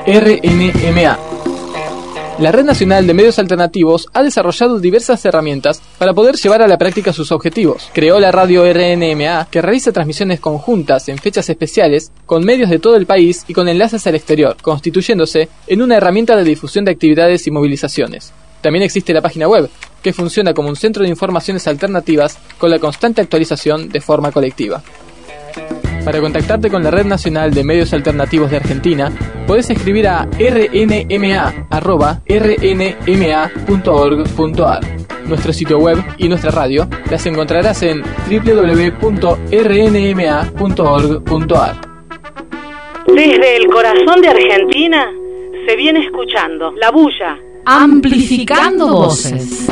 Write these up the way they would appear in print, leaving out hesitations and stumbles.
RNMA. La Red Nacional de Medios Alternativos ha desarrollado diversas herramientas para poder llevar a la práctica sus objetivos. Creó la radio RNMA, que realiza transmisiones conjuntas en fechas especiales con medios de todo el país y con enlaces al exterior, constituyéndose en una herramienta de difusión de actividades y movilizaciones. También existe la página web, que funciona como un centro de informaciones alternativas con la constante actualización de forma colectiva. Para contactarte con la Red Nacional de Medios Alternativos de Argentina, podés escribir a rnma@rnma.org.ar. Nuestro sitio web y nuestra radio las encontrarás en www.rnma.org.ar. Desde el corazón de Argentina se viene escuchando La Bulla, amplificando voces.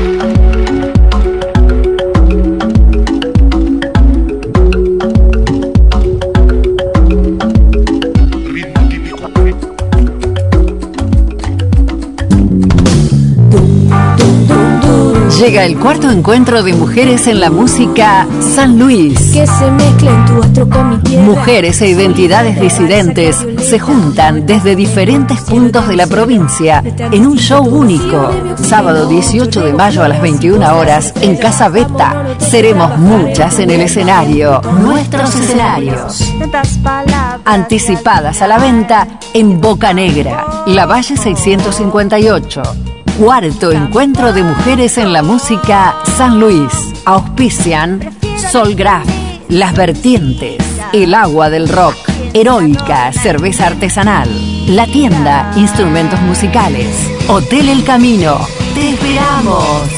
Llega el cuarto encuentro de mujeres en la música San Luis. Que se mezclen tu astro con mi tierra. Mujeres e identidades disidentes se juntan desde diferentes puntos de la provincia en un show único. Sábado 18 de mayo a las 21 horas en Casa Beta. Seremos muchas en el escenario. Nuestros escenarios. Anticipadas a la venta en Boca Negra, Lavalle 658. Cuarto encuentro de mujeres en la música San Luis. Auspician Solgraf, Las Vertientes, El Agua del Rock, Heroica, Cerveza Artesanal, La Tienda, Instrumentos Musicales, Hotel El Camino. ¡Te esperamos!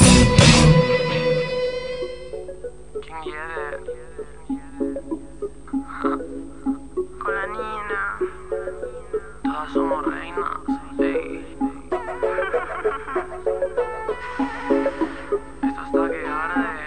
Con la Nina, todas somos reinas. Esto está que arde.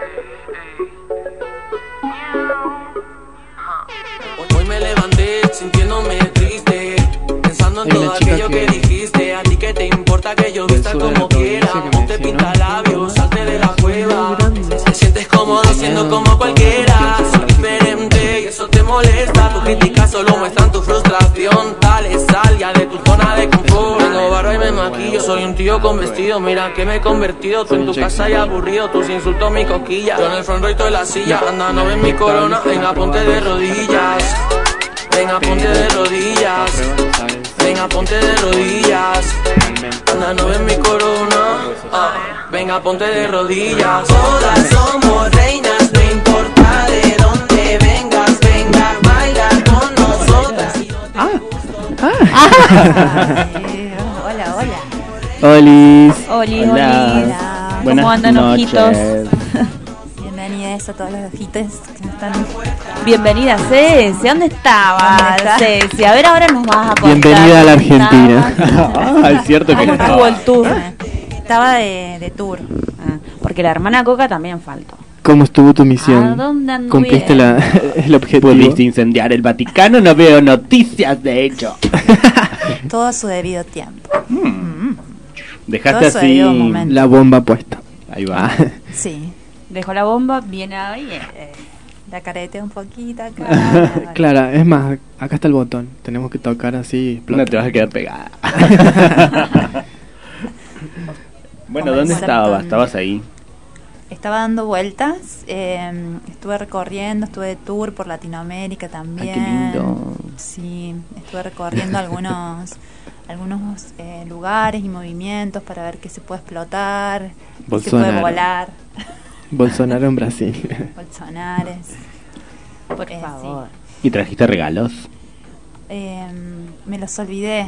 Hoy me levanté sintiéndome triste, pensando en todo aquello que dijiste. A ti que te importa que yo vista como quiera, ponte pinta labios, salte de la cueva. Te sientes cómodo siendo como cualquiera, soy diferente y eso te molesta. Tu crítica solo muestran tu frustración. Dale, sal ya de tu zona de confort. Tengo barba y me maquillo, soy un tío con vestido. Mira que me he convertido, tú en tu casa y aburrido. Tus insultos mi coquilla, yo en el front row de la silla. Anda, no ves mi corona, venga ponte de rodillas. Venga ponte de rodillas. Venga ponte de rodillas. Anda, no ves mi corona. Venga ponte de rodillas. Todas somos reinas, no importa de dónde vengas. Venga, baila con nosotras. Hola, hola. Olis. Hola. Buenas ¿Cómo andan, noches. ojitos? Bienvenidas a todos los ojitos que nos están. Bienvenida, Ceci. ¿Dónde estabas, Ceci? A ver, ahora nos vas a contar. Bienvenida a la Argentina. Es cierto que ¿Cómo estuvo el tour? Estaba de tour. Porque la hermana Coca también faltó. ¿Cómo estuvo tu misión? ¿A dónde anduvieron? ¿Cumpliste el objetivo? ¿Pudiste incendiar el Vaticano? No veo noticias, de hecho. Todo a su debido tiempo. Dejaste Todo su así debido momento. La bomba puesta. Ahí va. Sí. Dejó la bomba, viene ahí. La careteé un poquito acá. Clara, es más, acá está el botón. Tenemos que tocar así. Explota. No te vas a quedar pegada. Bueno, ¿dónde estabas? ¿Estabas ahí? Estaba dando vueltas, estuve recorriendo, estuve de tour por Latinoamérica también. Ay, qué lindo. Sí, estuve recorriendo algunos lugares y movimientos para ver qué se puede explotar, qué se puede volar. Bolsonaro en Brasil. Bolsonares. Por favor. ¿Y trajiste regalos? Me los olvidé.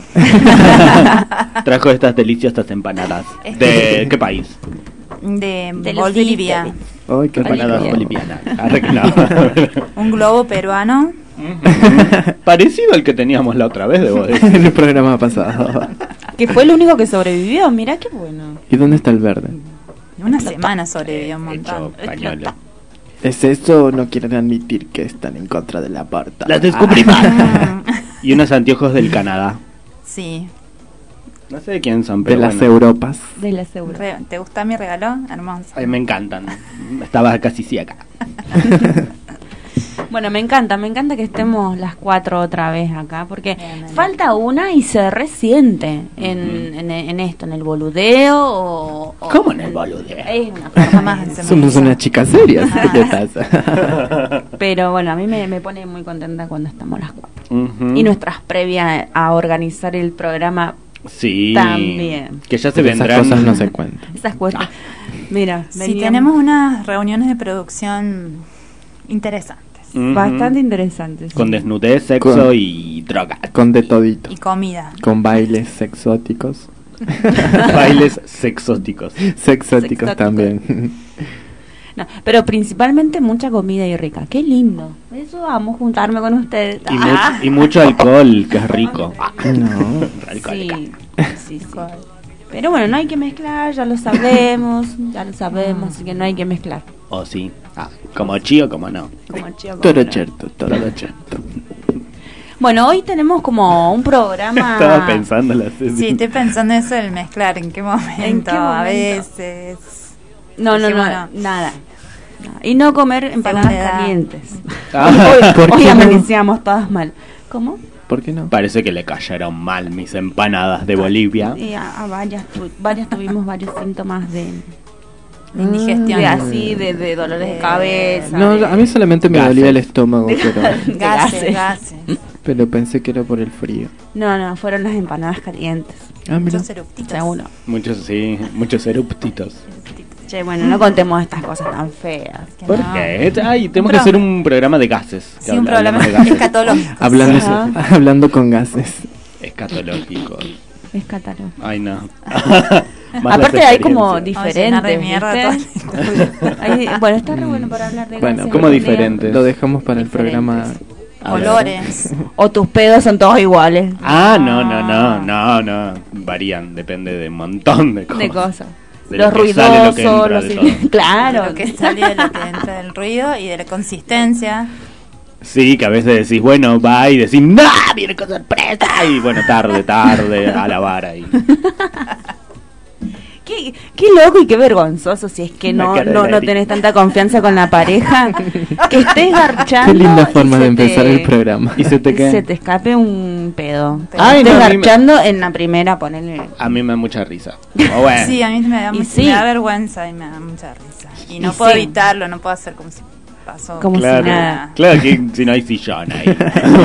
Trajo estas deliciosas empanadas. ¿De qué país? De Bolivia. Ay, qué Empanadas bolivianas. Un globo peruano. Parecido al que teníamos la otra vez, debo decir. En el programa pasado. Que fue el único que sobrevivió, mirá qué bueno. ¿Y dónde está el verde? Una semana sobrevivió un montón. Pañuelo. ¿Es eso o no quieren admitir que están en contra del aborto? Las descubrí Y unos anteojos del Canadá. Sí. No sé de quién son, De pero las bueno. Europas. De la seguridad. ¿Te gusta mi regalo? Hermoso. Ay, me encantan. Estaba casi ciega. Bueno, me encanta que estemos las 4 otra vez acá, porque falta una y se resiente en esto, en el boludeo ¿Cómo en el boludeo? Es una forma más. Somos unas chicas serias. ¿Qué pasa? Pero bueno, a mí me pone muy contenta cuando estamos las 4. Ujú. Y nuestras previas a organizar el programa Sí. también. Que ya se Pero vendrán. esas cosas no se cuentan. Esas cuestiones. Mira, Sí, tenemos unas reuniones de producción interesantes. Ujú. bastante interesantes. Con sí. desnudez, sexo y droga. Con de todito. Y comida. Con bailes exóticos. Bailes sexóticos. Sexóticos también. No, pero principalmente mucha comida y rica. Qué lindo. Eso amo juntarme con ustedes. Y mucho alcohol, que es rico. No. Sí, sí, sí. Pero bueno, no hay que mezclar, ya lo sabemos, así que no hay que mezclar. O sí. Como chío, como no. Como chico, como Todo no. cierto, todo cierto. Bueno, hoy tenemos como un programa. Estaba pensando la Ceci. Sí, estoy pensando eso del mezclar. ¿En qué momento? ¿En qué A momento? veces. No, Dijimos nada. Y no comer empanadas Segunda edad. calientes. ¿Por Hoy qué no? amanecíamos todas mal. ¿Cómo? ¿Por qué no? Parece que le cayeron mal mis empanadas de Bolivia. Y a varias tuvimos varios síntomas de Indigestión. de dolores de cabeza. No, de- a mí solamente me Gases. dolía el estómago, pero, Gases. pero pensé que era por el frío. No, fueron las empanadas calientes. Ah, mira. Muchos eructitos. Seguro. Muchos eruptitos. Che, bueno, no contemos estas cosas tan feas. Que ¿Por no. qué? Ay, tenemos que hacer un programa de gases. Sí, un Hablamos problema de gases. escatológico. Hablando con gases. Escatológico. Es catálogo. Ay, no. Aparte hay como Vamos a llenar de diferentes, mierda ¿viste? Bueno, está re bueno para hablar de Bueno, gases. ¿cómo algún día. diferentes? Lo dejamos para el Diferentes. programa. Olores. O tus pedos son todos iguales. No. Varían, depende de un montón de cosas. De cosas. De Los lo que sale, lo ruidosos, que entra, los de todo. claro. De lo que sale, de lo que entra del ruido y de la consistencia. Sí, que a veces decís, bueno, va y decís, ¡no! ¡Viene con sorpresa! Y bueno, tarde, a la vara. Y... Qué loco y qué vergonzoso si es que La no cara de la Erika. tenés tanta confianza con la pareja, que estés garchando. Qué linda y forma se de empezar te- el programa. ¿Y se te Se qué? te escape un pedo. Ay, Estés no, a mí me- garchando en la primera, ponele. A mí me da mucha risa. O bueno. Sí, a mí me da, Y mucha- sí. me da vergüenza y me da mucha risa. Y no Y puedo sí. evitarlo, no puedo hacer como si pasó. Como Claro, si nada. claro que si no hay sillón ahí.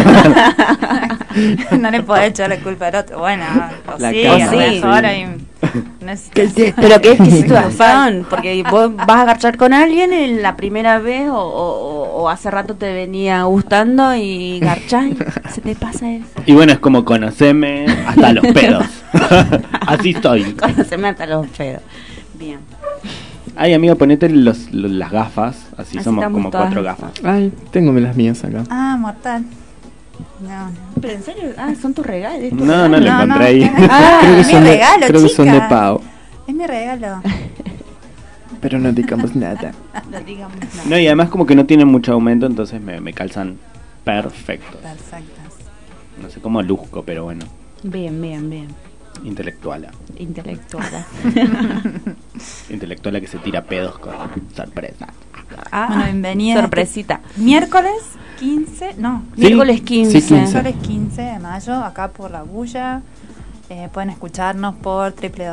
No le puedo echar la culpa al otro. Bueno, o La sí, cama, a lo sí. mejor hay- no es- Pero qué situación, porque vos vas a garchar con alguien en la primera vez o hace rato te venía gustando y garchás y se te pasa eso. Y bueno, es como conocerme hasta los pedos. Así estoy. Conoceme hasta los pedos. Bien. Ay, amiga, ponete las gafas. Así Así somos estamos como todas. 4 gafas. Ay, tengo las mías acá. Ah, mortal. No. Pero en serio, son tus regalos. No, lo No, encontré no. ahí. Ah, creo que mi son de, regalo, creo que son de chica. Pau. Es mi regalo. Pero no digamos nada. No digamos nada. No, y además como que no tienen mucho aumento, entonces me calzan perfecto. Perfectas. No sé cómo luzco, pero bueno, Bien. intelectuala. Intelectual. Intelectuala que se tira pedos con sorpresa. Bueno, bienvenida. Sorpresita. Miércoles 15, no. ¿Sí? Miércoles 15. Sí, 15. Miércoles 15 de mayo, acá por La Bulla. Pueden escucharnos por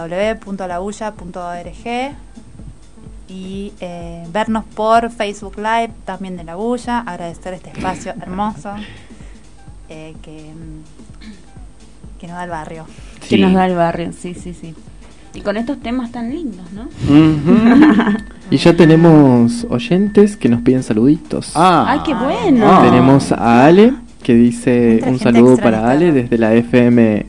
www.labulla.org y vernos por Facebook Live también de La Bulla. Agradecer este espacio hermoso que nos da el barrio. Que nos da el barrio, sí. Y con estos temas tan lindos, ¿no? Ujú. Y ya tenemos oyentes que nos piden saluditos. ¡Ay, qué bueno! Ah. Tenemos a Ale, que dice Nuestra un gente saludo extra para en Ale todo. desde la FM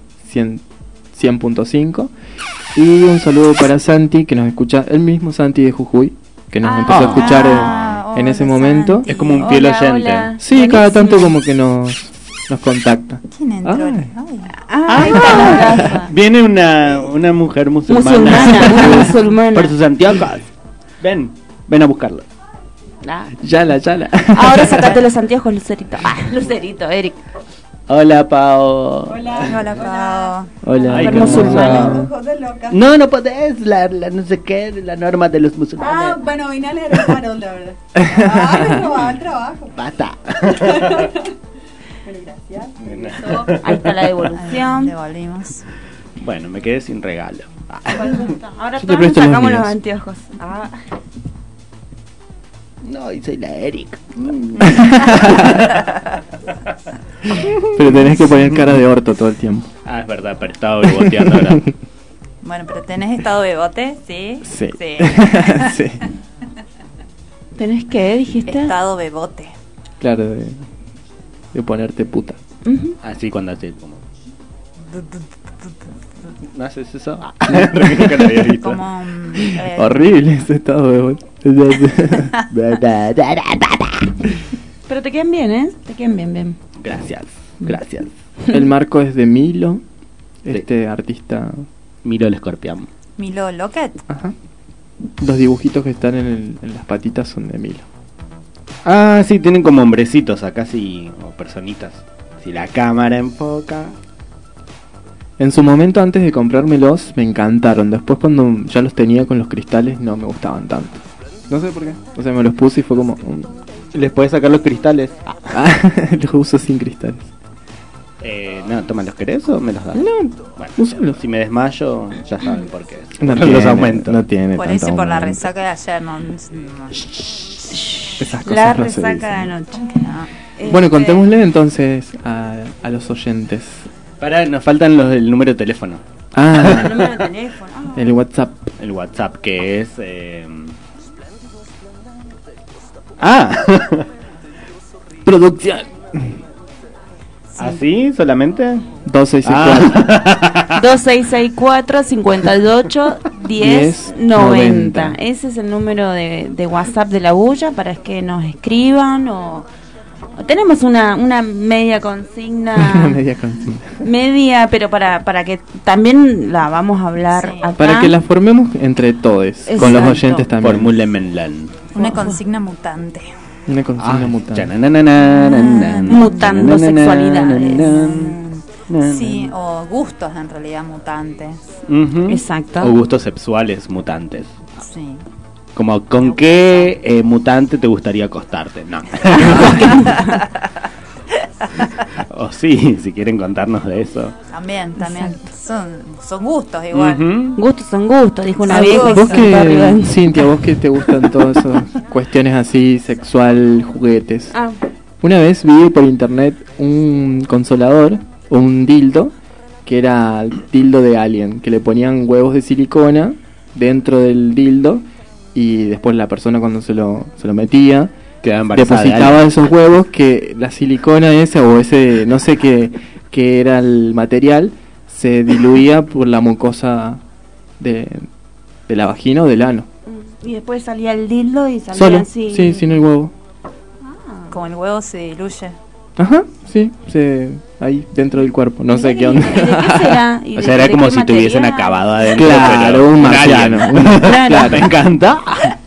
100.5. Y un saludo para Santi, que nos escucha, el mismo Santi de Jujuy, que nos empezó a escuchar en hola, ese momento. Santi. Es como un fiel oyente. Sí, cada tanto Buenísimo. como que nos contacta. ¿Quién entró? Ay. Ay. Ahí está la taza. Viene una mujer Musulmana, una musulmana. por sus anteojos. Ven a buscarlo. Ah. Yala. Ahora sacate los anteojos, Lucerito. Lucerito, Eric. Hola, Pao. Hola, Pau. Hola. Ay, ¿qué musulmana. pasa? No podés, la no sé qué, la norma de los musulmanes. Bueno, vine a leer el Harold, la verdad. Va al trabajo. Basta. Bueno, gracias. Ahí está la devolución. Devolvimos. Bueno, me quedé sin regalo. Ahora Yo te todos presto los sacamos los míos. anteojos. Ah. No, y soy la Eric. Pero tenés que poner cara de orto todo el tiempo. Ah, es verdad, pero estaba boteando ahora. Bueno, pero ¿tenés estado de bote? Sí. Sí. Sí. Sí. ¿Tenés qué, dijiste? Estado bebote. Claro, de ponerte puta. Ujú. Así cuando haces como... ¿No haces eso? Nunca lo había visto. Como. Horrible ese estado de Pero te quedan bien, ¿eh? Te quedan bien. Gracias. El marco es de Milo, Sí. este artista. Miro el escorpión. Milo Locket. Ajá. Los dibujitos que están en las patitas son de Milo. Ah, sí, tienen como hombrecitos acá, sí, o personitas. Si la cámara enfoca... En su momento, antes de comprármelos, me encantaron. Después, cuando ya los tenía con los cristales, no me gustaban tanto. No sé por qué. O sea, me los puse y fue como... ¿Les puedes sacar los cristales? los uso sin cristales. No, toma, ¿los querés o me los das? No, Bueno, úsalos. si me desmayo, ya saben por qué. No los tiene, aumento. No tiene Por tanto eso y por la aumento. resaca de ayer. No. Esas cosas La no se resaca dicen. de anoche. Bueno, contémosle entonces a los oyentes. Pará, nos faltan el número de teléfono. El Ah, número de teléfono. el WhatsApp. El WhatsApp, que es... Ah, Producción. ¿así solamente? 2664. 2664 58 10 90. 90. Ese es el número de WhatsApp de la bulla para que nos escriban o tenemos una media consigna. Media consigna. Media, pero para que también la vamos a hablar Sí. acá. Para que la formemos entre todos, con los Exacto. oyentes también. Formulemenlan. Una consigna mutante. Una consigna mutante. Mutando sexualidades. Sí, o gustos en realidad mutantes. Exacto. O gustos sexuales mutantes. Sí. Como, ¿con qué mutante te gustaría acostarte? No. O sí, si quieren contarnos de eso. También. Son gustos igual. Ujú. Gustos son gustos, dijo una Son vieja. y Vos se sentó arriba de- Cintia, vos que te gustan todas esas cuestiones así, sexual, juguetes. Ah, Una vez vi por internet un consolador, un dildo, que era el dildo de Alien, que le ponían huevos de silicona dentro del dildo y después la persona cuando se lo metía Quedaba embarazada de depositaba alguien. esos huevos, que la silicona esa o ese, no sé qué era el material, se diluía por la mucosa de la vagina o del ano. y después salía el dildo y salía Solo, así. sí, sin el huevo. Como el huevo se diluye. Ajá, sí, ahí dentro del cuerpo, no sé qué onda. ¿Y de qué será? ¿Y O de- sea, era de como qué si te hubiesen material? acabado adentro. Claro, pero un con marciano. alguien. Claro. Me encanta.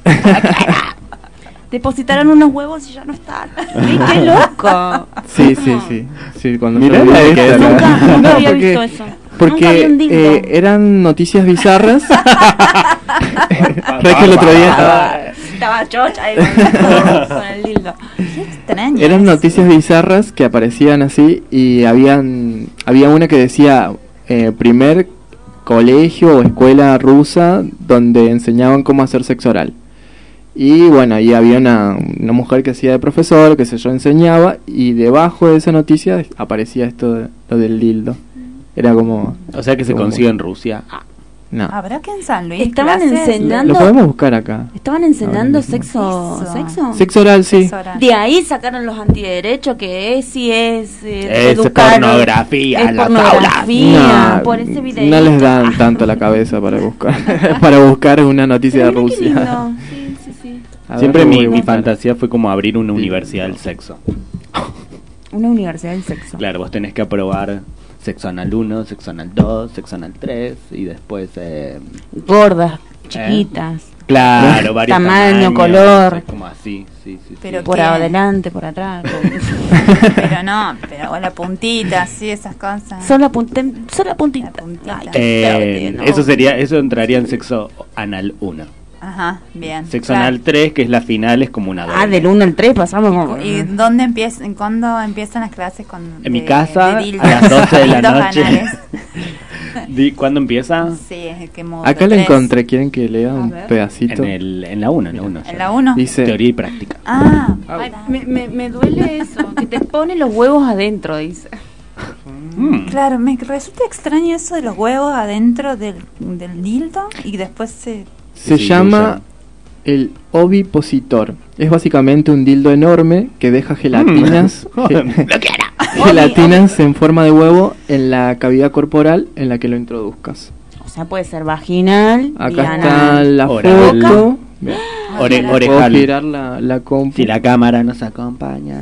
Depositaron unos huevos y ya no están. ¡Ay, qué loco! Sí, cuando Mirá yo lo la vi, de que- Nunca había porque- visto eso. Porque Nunca vi un dildo. eran noticias bizarras. Re que el otro día Estaba chocha ahí con el dildo. Extraño. eran noticias bizarras que aparecían así y había una que decía primer colegio o escuela rusa donde enseñaban cómo hacer sexo oral. Y bueno, ahí había una mujer que hacía de profesor, que sé yo, enseñaba, y debajo de esa noticia aparecía esto lo del dildo. Era como... O sea que se como- consigue en Rusia. No, ¿Habrá que en San Luis? Estaban clases? enseñando- lo podemos buscar acá. ¿Estaban enseñando Ahora mismo. sexo? Eso. ¿Sexo? Sexo oral, sí. Sexo oral. De ahí sacaron los antiderechos, que es si es Es educar, pornografía es en las pornografía, No, por ese video. no les dan tanto la cabeza para buscar para buscar una noticia de Rusia. Sí. A ver, Siempre lo voy mi a buscar. fantasía fue como abrir una universidad del sexo. Una universidad del sexo. Claro, vos tenés que aprobar sexo anal 1, sexo anal 2, sexo anal 3 y después... Gordas, chiquitas. Claro, varios Tamaño, tamaños, color. es como así, sí. Pero Por ¿qué? adelante, por atrás. Pero no, pero o la puntita, sí, esas cosas. Solo puntita. La puntita. Ay, qué feo, ¿no? Eso entraría en sexo anal 1. Ajá, bien. Sexo claro. anal 3, que es la final, es como una doble. Del 1 al 3 pasamos como... ¿Y dónde empiezan, cuándo empiezan las clases con En mi casa, de dildos? a las 12 de la Dildos noche. anales? ¿Cuándo empieza? Sí, es el que modo Acá la 3. encontré, ¿quieren que lea un ver. pedacito? En la 1, en la 1. ¿En la 1? Dice, Teoría y práctica. Ah, Ay, me duele eso, que te pone los huevos adentro, dice. claro, me resulta extraño eso de los huevos adentro del dildo y después se... se Sí, llama el ovipositor. Es básicamente un dildo enorme que deja gelatinas, gelatinas en forma de huevo en la cavidad corporal en la que lo introduzcas. O sea, puede ser vaginal y Acá anal. está la Oral. foto. Bien. Puedo Orejal. girar la compu. Si la cámara nos acompaña.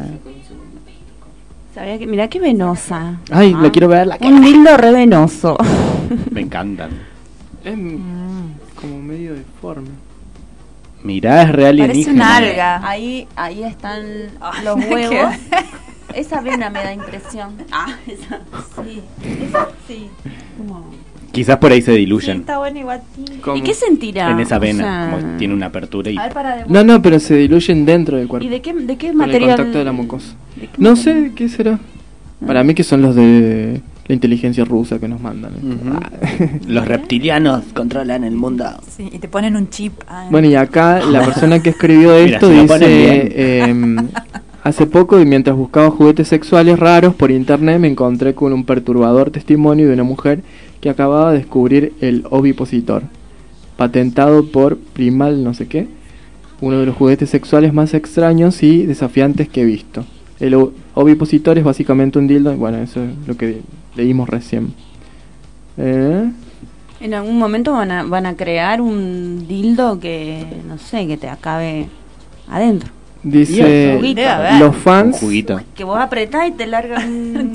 Sabía que, mirá qué venosa. Ay, Ah. lo quiero ver la Un dildo re venoso. Me encantan. Es como medio deforme. Mirá, es real Parece una alga. Ahí están Ay, los qué- huevos. Esa vena me da impresión. Esa. Sí. Esa, sí. Como... Quizás por ahí se Sí, diluyen está bueno igual. ¿Cómo? ¿Y qué sentirá? en esa O vena, sea, como tiene una apertura y A ver, para de No, pero se diluyen dentro del cuerpo. ¿Y de qué con el material? contacto de la mucosa. ¿De qué No material? sé qué será. Para mí que son los de la inteligencia rusa que nos mandan. los reptilianos controlan el mundo. Sí, y te ponen un chip. Bueno, y acá la persona que escribió Mira, esto si lo ponen dice, hace poco y mientras buscaba juguetes sexuales raros por internet me encontré con un perturbador testimonio de una mujer que acababa de descubrir el ovipositor, patentado por Primal no sé qué, uno de los juguetes sexuales más extraños y desafiantes que he visto. El ovipositor es básicamente un dildo, bueno, eso es lo que leímos recién. En algún momento van a crear un dildo que, no sé, que te acabe adentro. Dice, Juguito. Debe haber. los Un fans... juguito. Que vos apretás y te largan...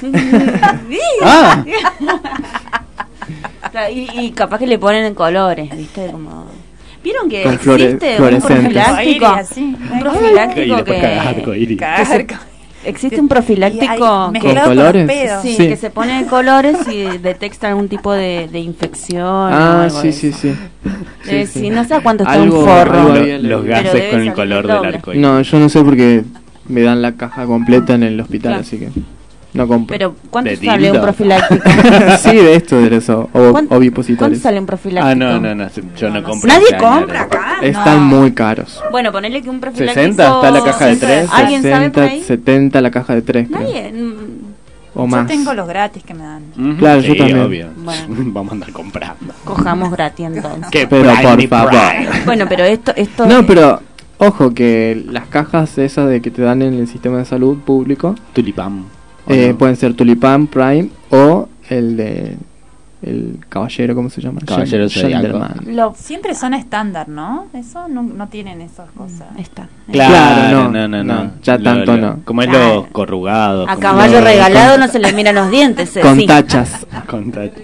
¡Ah! Claro, y capaz que le ponen en colores, ¿viste? Como... ¿Vieron que Con existe un fluorescentes. profiláctico? Así. Un Y profiláctico después cagás que... arcoíris. Existe un profiláctico Y hay- que... mezclado con colores? los pedos. Sí, Sí. que se pone de colores y detecta algún tipo de infección. o Ah, algo sí, de sí, eso. sí. Sí, no sé a cuánto está Algo- un forro. algo Lo- había leído. los Pero gases debe con el salir color doble. del arcoíris. No, yo no sé porque me dan la caja completa en el hospital, Claro. así que no compro. Pero ¿cuánto ¿De sale dildo? un profiláctico? Sí, de esto, de eso, ¿Cuánto ovipositores. sale un profiláctico? No, yo no compro. Nadie ese compra año. acá. Están No. muy caros. Bueno, ponele que un profiláctico... 60, está la caja de 3. ¿Alguien sabe por 60, ahí? 70 la caja de 3, creo. Nadie. O Yo más. tengo los gratis que me dan. Ujú. Claro, yo Sí, también. obvio. Bueno. Vamos a andar comprando. Cojamos gratis entonces. ¿Qué Pero Prime por ni favor. Prime? Bueno, pero esto No, pero ojo que las cajas esas de que te dan en el sistema de salud público Tulipán. ¿o no? pueden ser Tulipán, Prime o el de el caballero, ¿cómo se llama? Caballero Zodiaco. Gentleman. Siempre son estándar, ¿no? Eso no tienen esas cosas. está. Claro, Claro, no. ya tanto no. Como es Claro. los corrugados. A como caballo los- regalado no se le miran los dientes. Con sí. tachas. Con tacha.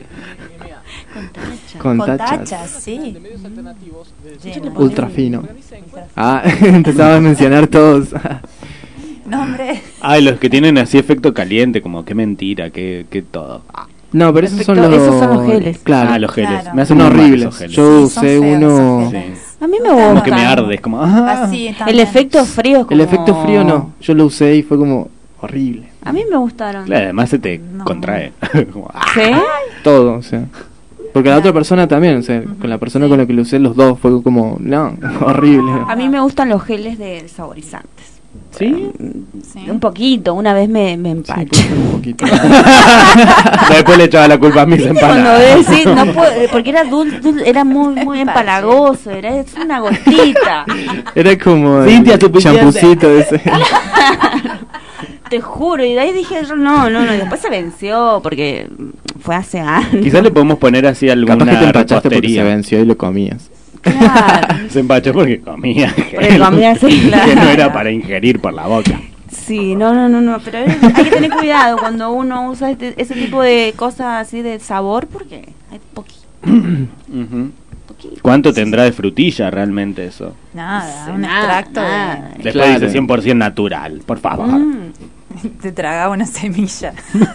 Con Con tachas. tachas, sí. Sí, Ultra fino. Ah, empezaba a mencionar todos. No, hombre. Ay, los que tienen así efecto caliente, como qué mentira, qué todo. No, pero esos son los... Esos son los geles. Claro. Ah, los geles. Claro. Me hacen Son muy mal horribles. esos geles. Yo Sí, son usé feos uno... esos geles. Sí. A mí me Como gusta. que me arde, es como... ah. Así El también. efecto frío es como... El efecto frío no. Yo lo usé y fue como horrible. A mí me gustaron. Claro, además se te No. contrae. Como, ah. ¿Sí? Todo, o sea. Porque la otra persona también, o sea, con la persona con la que lo usé los dos fue como, no, horrible. A mí me gustan los geles de saborizantes. ¿Sí? Sí. Un poquito, una vez me Sí, empaché. puede ser un poquito. Después le echaba la culpa a mis Cuando empanadas. decís, no puedo, porque era era muy empalagoso, es una gotita. Era como Cintia, el suficiente. champucito ese. Te juro, y de ahí dije yo, no, y después se venció, porque fue hace años. Quizás le podemos poner así alguna Capaz que te empachaste porque se repostería. venció y lo comías. Claro, Se empachó porque comía. porque comía así, Que no claro. era para ingerir por la boca. Sí, no, pero hay que tener cuidado cuando uno usa ese tipo de cosas así de sabor, porque hay poquito. Ujú. ¿Cuánto tendrá de frutilla realmente eso? Nada, un Nada, extracto nada. Después Claro. dice 100% natural, por favor. te tragaba una semilla.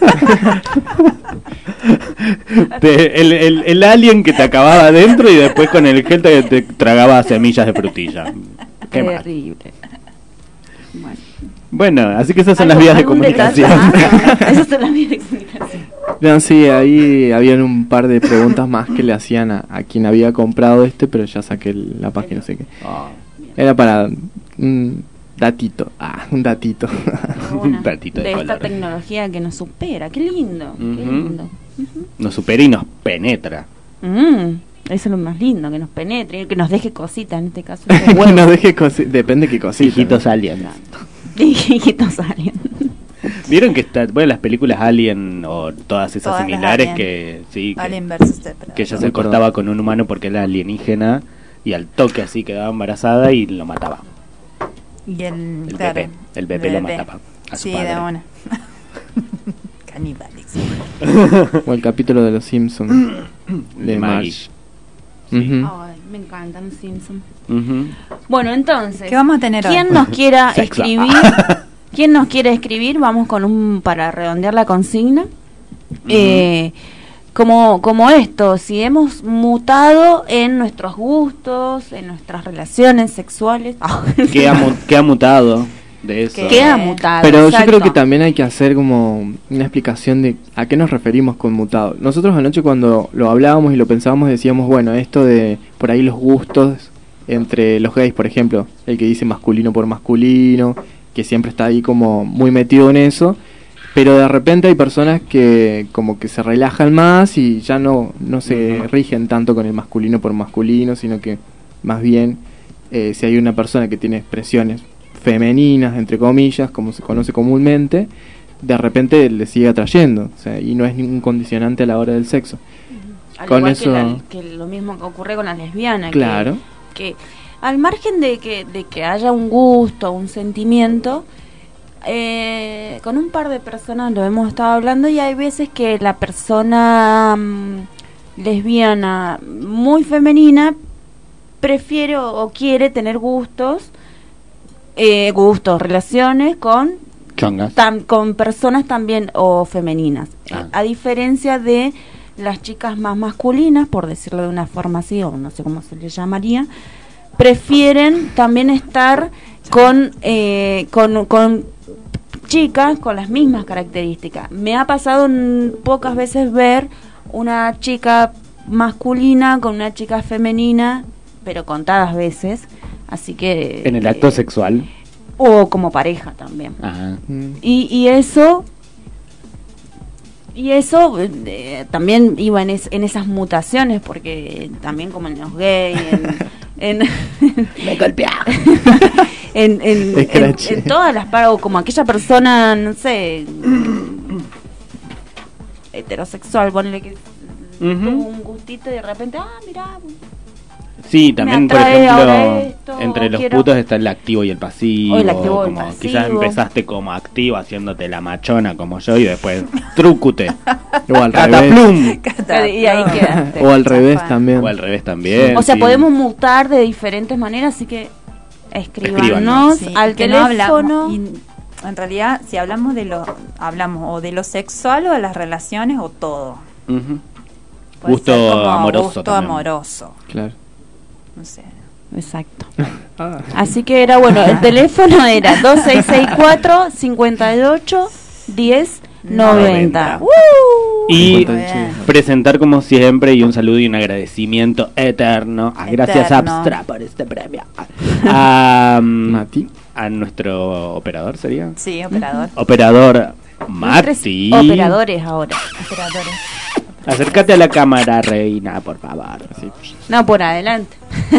El alien que te acababa adentro y después con el gel te tragaba semillas de frutilla. Qué mal. Terrible. Bueno. Bueno, así que esas son las vías de ¿Algún comunicación. detalle más? Esas son las vías de comunicación. No, sí, ahí habían un par de preguntas más que le hacían a quien había comprado pero ya saqué la página, así que Ah, era para un datito. Un datito. un ratito de de esta color. tecnología que nos supera. Qué lindo, qué Ujú. lindo. Nos supera y nos penetra. Eso es lo más lindo, que nos penetre, que nos deje cositas, en este caso. No deje depende qué cosita. Hijitos aliens. Hijitos alien. ¿Vieron que está, bueno, las películas Alien o todas esas Todas las similares Alien. que sí, Alien versus Depredador. que ella Sí, se perdón. cortaba con un humano porque era alienígena y al toque así quedaba embarazada y lo mataba. Y el El bebé lo mataba a su sí, padre. de una. Caníbales. O el capítulo de los Simpsons de Maggie. Marge. Ujú. Ay, me encantan los Simpsons. Ujú. Bueno, entonces, ¿Qué vamos a tener ¿quién hoy? nos quiera Sexo. escribir? ¿Quién nos quiere escribir? Vamos con para redondear la consigna. Como esto, si hemos mutado en nuestros gustos, en nuestras relaciones sexuales. ¿Qué ha mutado de eso? ¿Qué ha mutado? Pero yo Exacto. creo que también hay que hacer como una explicación de a qué nos referimos con mutado. Nosotros anoche cuando lo hablábamos y lo pensábamos decíamos, bueno, esto de por ahí los gustos entre los gays, por ejemplo, el que dice masculino por masculino, que siempre está ahí como muy metido en eso, pero de repente hay personas que como que se relajan más y ya no se rigen tanto con el masculino por masculino, sino que más bien si hay una persona que tiene expresiones femeninas, entre comillas, como se conoce comúnmente, de repente le sigue atrayendo, o sea, y no es ningún condicionante a la hora del sexo. Al con igual eso- que lo mismo que ocurre con las lesbianas. Claro. Que al margen de que haya un gusto, un sentimiento, con un par de personas lo hemos estado hablando y hay veces que la persona lesbiana muy femenina prefiere o quiere tener gustos, relaciones con Chongas. con personas también o femeninas, Ah. a diferencia de las chicas más masculinas, por decirlo de una forma así, o no sé cómo se les llamaría, prefieren también estar con chicas con las mismas características. Me ha pasado pocas veces ver una chica masculina con una chica femenina, pero contadas veces, así que... En el acto sexual. O como pareja también. Ajá. Y eso también iba en esas mutaciones, porque también como en los gays, Me golpeaba. Escrache. en todas las partes, como aquella persona, no sé, heterosexual, ponle que tuvo un gustito y de repente, mirá, Sí, también, por atrae ahora ejemplo, esto, entre los quiero- putos está el activo y el pasivo. O el activo y el como pasivo. Quizás empezaste como activo haciéndote la machona como yo y después trúcute. O al revés. Cataplum. y ahí quedaste. O al revés también. O al revés también. O sea, sí. podemos mutar de diferentes maneras, así que escríbanos Sí, al que no teléfono. hablamos, y en realidad, si hablamos hablamos o de lo sexual o de las relaciones o todo. Ujú. Puede Gusto ser como amoroso Gusto también. amoroso. Claro. No sé. Exacto. Así que era bueno, el teléfono era 2664 58 10 90. Y Muy bien. presentar como siempre y un saludo y un agradecimiento eterno. Gracias Eterno. Abstra por este premio. A Mati. a nuestro operador sería. Sí, operador. Operador Nuestros Mati. operadores ahora. Operadores. Acércate a la cámara, reina, por favor. No, por adelante.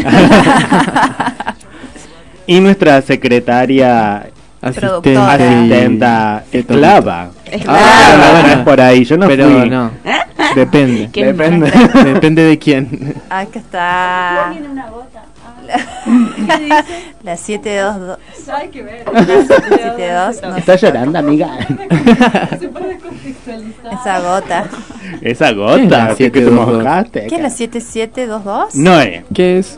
Y nuestra secretaria Productora. asistenta Qué tonto. esclava. Esclava. Bueno, es por ahí, yo no Pero fui. no. Depende. ¿Quién Depende de quién. Acá está. La 722. Hay que ver. La 722. No ¿Estás llorando, amiga? Se puede descontextualizar. Esa gota. Esa ¿Qué es gota, la así que te 722? mojaste. ¿Qué es la 7722? No, ¿Qué es?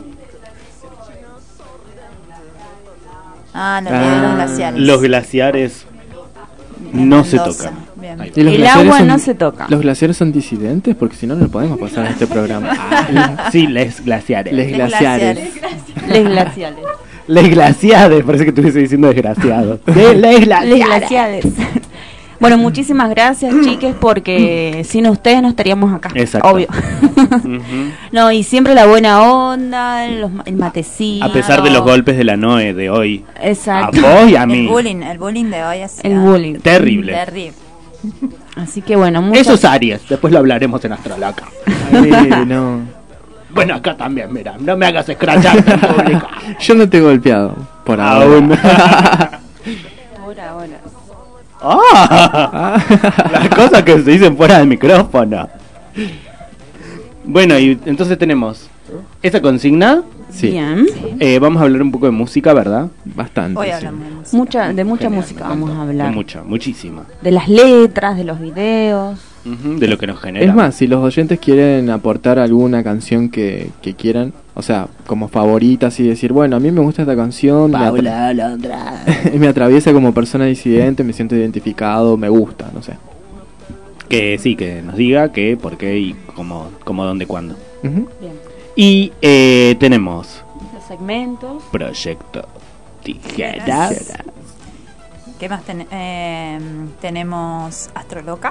Ah, la ley de los glaciares. Los glaciares En no se Mendoza. tocan. Bien. Ahí va. ¿Y los El glaciares agua son- no se toca. ¿Los glaciares son disidentes? Porque si no, no podemos pasar a este programa. Sí, les glaciares. Les glaciares. Les glaciales. Les glaciares, parece que estuviese diciendo desgraciado. Sí, les Les glaciares. glaciales. Bueno, muchísimas gracias, chiques, porque sin ustedes no estaríamos acá. Exacto. Obvio. Ujú. No, y siempre la buena onda, el matecito. A pesar de los golpes de la Noe de hoy. Exacto. A vos y a El mí. bullying de hoy ha sido El bullying. Terrible. terrible. Así que bueno, muchas... Eso es Aries, después lo hablaremos en Astroloca. Ay, no. Bueno, acá también, mira, no me hagas escrachar en público. Yo no te he golpeado. Por Aún. ahora. Ahora. ¡Ah! Las cosas que se dicen fuera del micrófono. Bueno, y entonces tenemos esa consigna. Sí, Bien. Vamos a hablar un poco de música, ¿verdad? bastante. Hoy sí. hablamos de música. De mucha Genial, música me vamos a encanta. hablar. De mucha, muchísima. De las letras, de los videos. Ujú, de lo que nos genera. Es más, si los oyentes quieren aportar alguna canción que quieran, o sea, como favoritas y decir, bueno, a mí me gusta esta canción, Paula Alondra. me atraviesa como persona disidente, me siento identificado, me gusta, no sé. Que sí, que nos diga qué, por qué y cómo, dónde, cuándo. Ujú. Bien. Y tenemos Los segmentos. Proyecto Tijeras. ¿Qué más tenemos? Astroloca.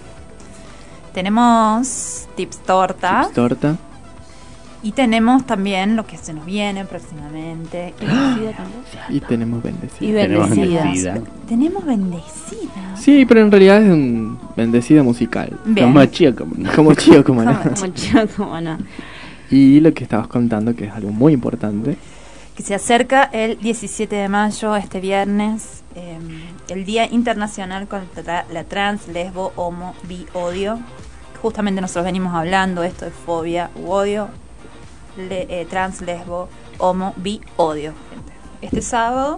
Tenemos Tips Torta. Chips torta. Y tenemos también lo que se nos viene próximamente. Y tenemos Y bendecida. Tenemos bendecidas. bendecida. Tenemos Bendecida. Sí, pero en realidad es un bendecida musical. Bien. Como chico, como no. Como chico, como no. Como Como chido, como no. Y lo que estabas contando, que es algo muy importante. Que se acerca el 17 de mayo, este viernes, el Día Internacional contra la Trans, Lesbo, Homo, Bi, Odio. Justamente nosotros venimos hablando esto de fobia u odio, trans, lesbo, homo, bi, odio. Gente. Este sábado,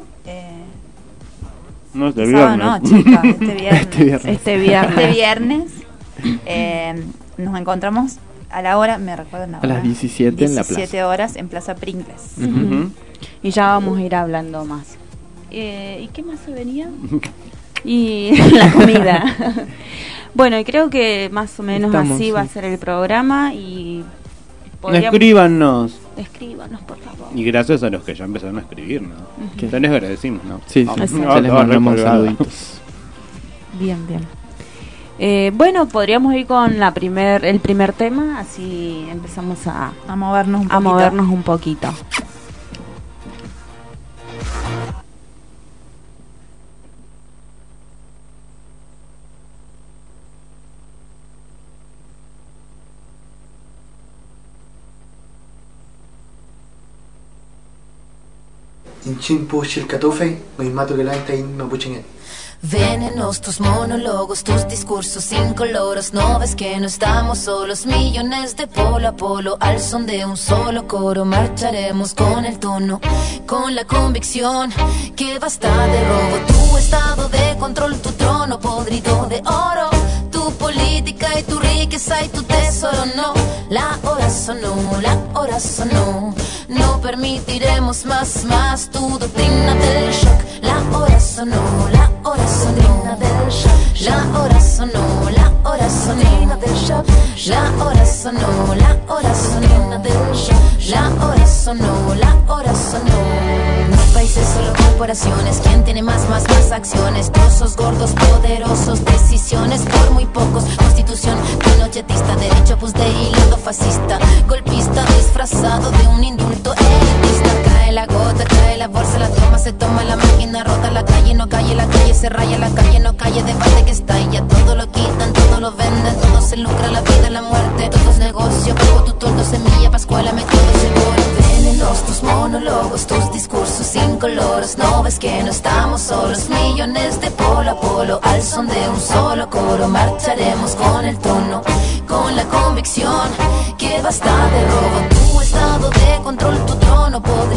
No, este sábado no, chicas, este viernes, Este viernes. nos encontramos a la hora, me recuerdo la A hora, las 17 en la 17 plaza. horas en Plaza Pringles. Ujú. Y ya vamos a ir hablando más. ¿Y qué más se venía? Y la comida. Bueno, y creo que más o menos Estamos, así va a sí. ser el programa y podríamos... Escríbanos. Escríbanos, por favor. Y gracias a los que ya empezaron a escribir, ¿no? ¿Qué? Ya les agradecimos, ¿no? Sí, Ah, sí, Exacto. ya les ah, mandamos recolgado. saluditos. Bien, bien. Bueno, podríamos ir con el primer tema, así empezamos a movernos un poquito. movernos un poquito. Inchin pushil katofe, may matugalantain mabuchingen. Venenos tus monólogos, tus discursos incoloros. No ves que no estamos solos, millones de polo a polo. Al son de un solo coro marcharemos con el tono, con la convicción que basta de robo. Tu estado de control, tu trono podrido de oro, tu política y tu riqueza y tu tesoro. No, la hora sonó, la hora sonó. No permitiremos más tu doctrina del shock. La hora sonó, la hora sonó, del shock. La hora sonó, la hora sonó, del shock. La hora sonó, la hora sonó, del shock. La hora sonó, la hora sonó. No países, solo corporaciones. ¿Quién tiene más acciones? Trozos gordos, poderosos, decisiones por muy pocos. Constitución pinochetista, derecho pues de hilo fascista, golpista disfrazado de un indulto elitista. Cae la gota, cae la bolsa, la toma, se toma la máquina, rota la calle, no calle, la calle se raya, la calle no calle, debate que está y ya todo lo quitan, todo lo venden, todo se lucra, la vida, la muerte, todo es negocio, bajo tu tordo, semilla, pascuala, me todo seguro. Venenos tus monólogos, tus discursos incoloros. No ves que no estamos solos, millones de polo a polo. Al son de un solo coro marcharemos con el tono, con la convicción que basta de robo. Tu estado de control, tu trono podrido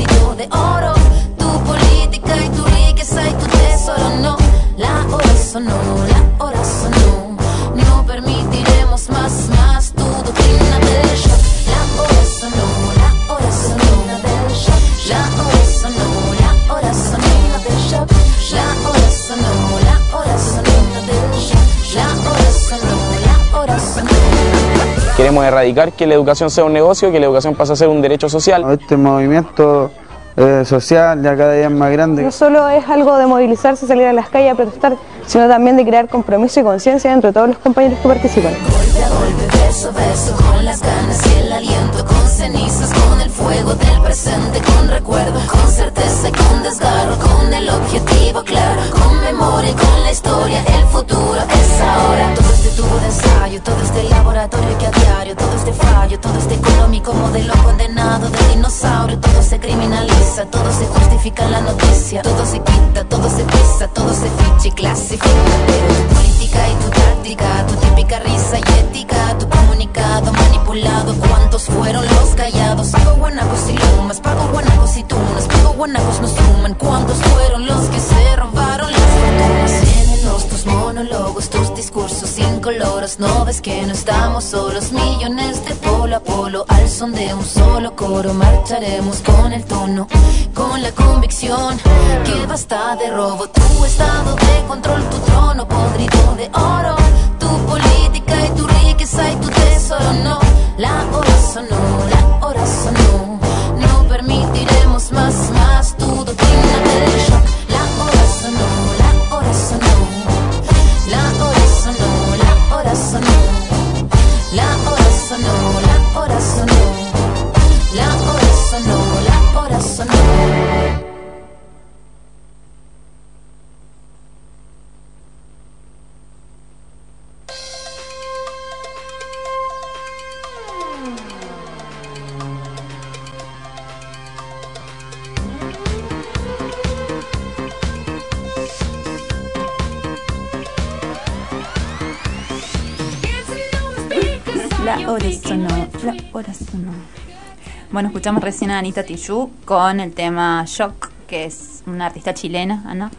Queremos erradicar que la educación sea un negocio, que la educación pase a ser un derecho social. Este movimiento social ya cada día es más grande. No solo es algo de movilizarse, salir a las calles a protestar, sino también de crear compromiso y conciencia entre todos los compañeros que participan. Golpe a golpe, beso a beso, con las ganas y el aliento, con cenizas, con el fuego del presente, con recuerdo, con certeza y con desgarro, con el objetivo claro, con memoria y con la historia, el futuro es ahora. Todo este tubo de ensayo, todo este laboratorio que a diario, todo este fallo, todo este económico modelo condenado de dinosaurio, todo se criminaliza, todo se justifica en la noticia, todo se quita, todo se pisa, todo se ficha y clasifica. Pero tu política y tu táctica, tu típica risa y ética, tu comunicado manipulado, ¿cuántos fueron los callados? Pago guanacos y lumas, pago guanacos y tunas, pago guanacos nos suman, ¿cuántos fueron los que se robaron las fortunas? Llénenos tus monólogos, tus discursos incoloros, no ves que no estamos solos, millones de polo a polo, al son de un solo coro, marcharemos con el tono, con la convicción que basta de robo, tu estado de control, tu trono podrido de oro, tu política y tu riqueza y tu tesoro, no, la hora sonó, la hora sonó, no permitiremos más tu doctrina del shock, la hora sonó, la hora sonó, la hora sonó, la hora sonó, la hora sonó, la hora sonó, la hora sonó, la hora sonó. La hora sonó, la hora sonó. Bueno, escuchamos recién a Anita Tijoux con el tema Shock, que es una artista chilena, Ana,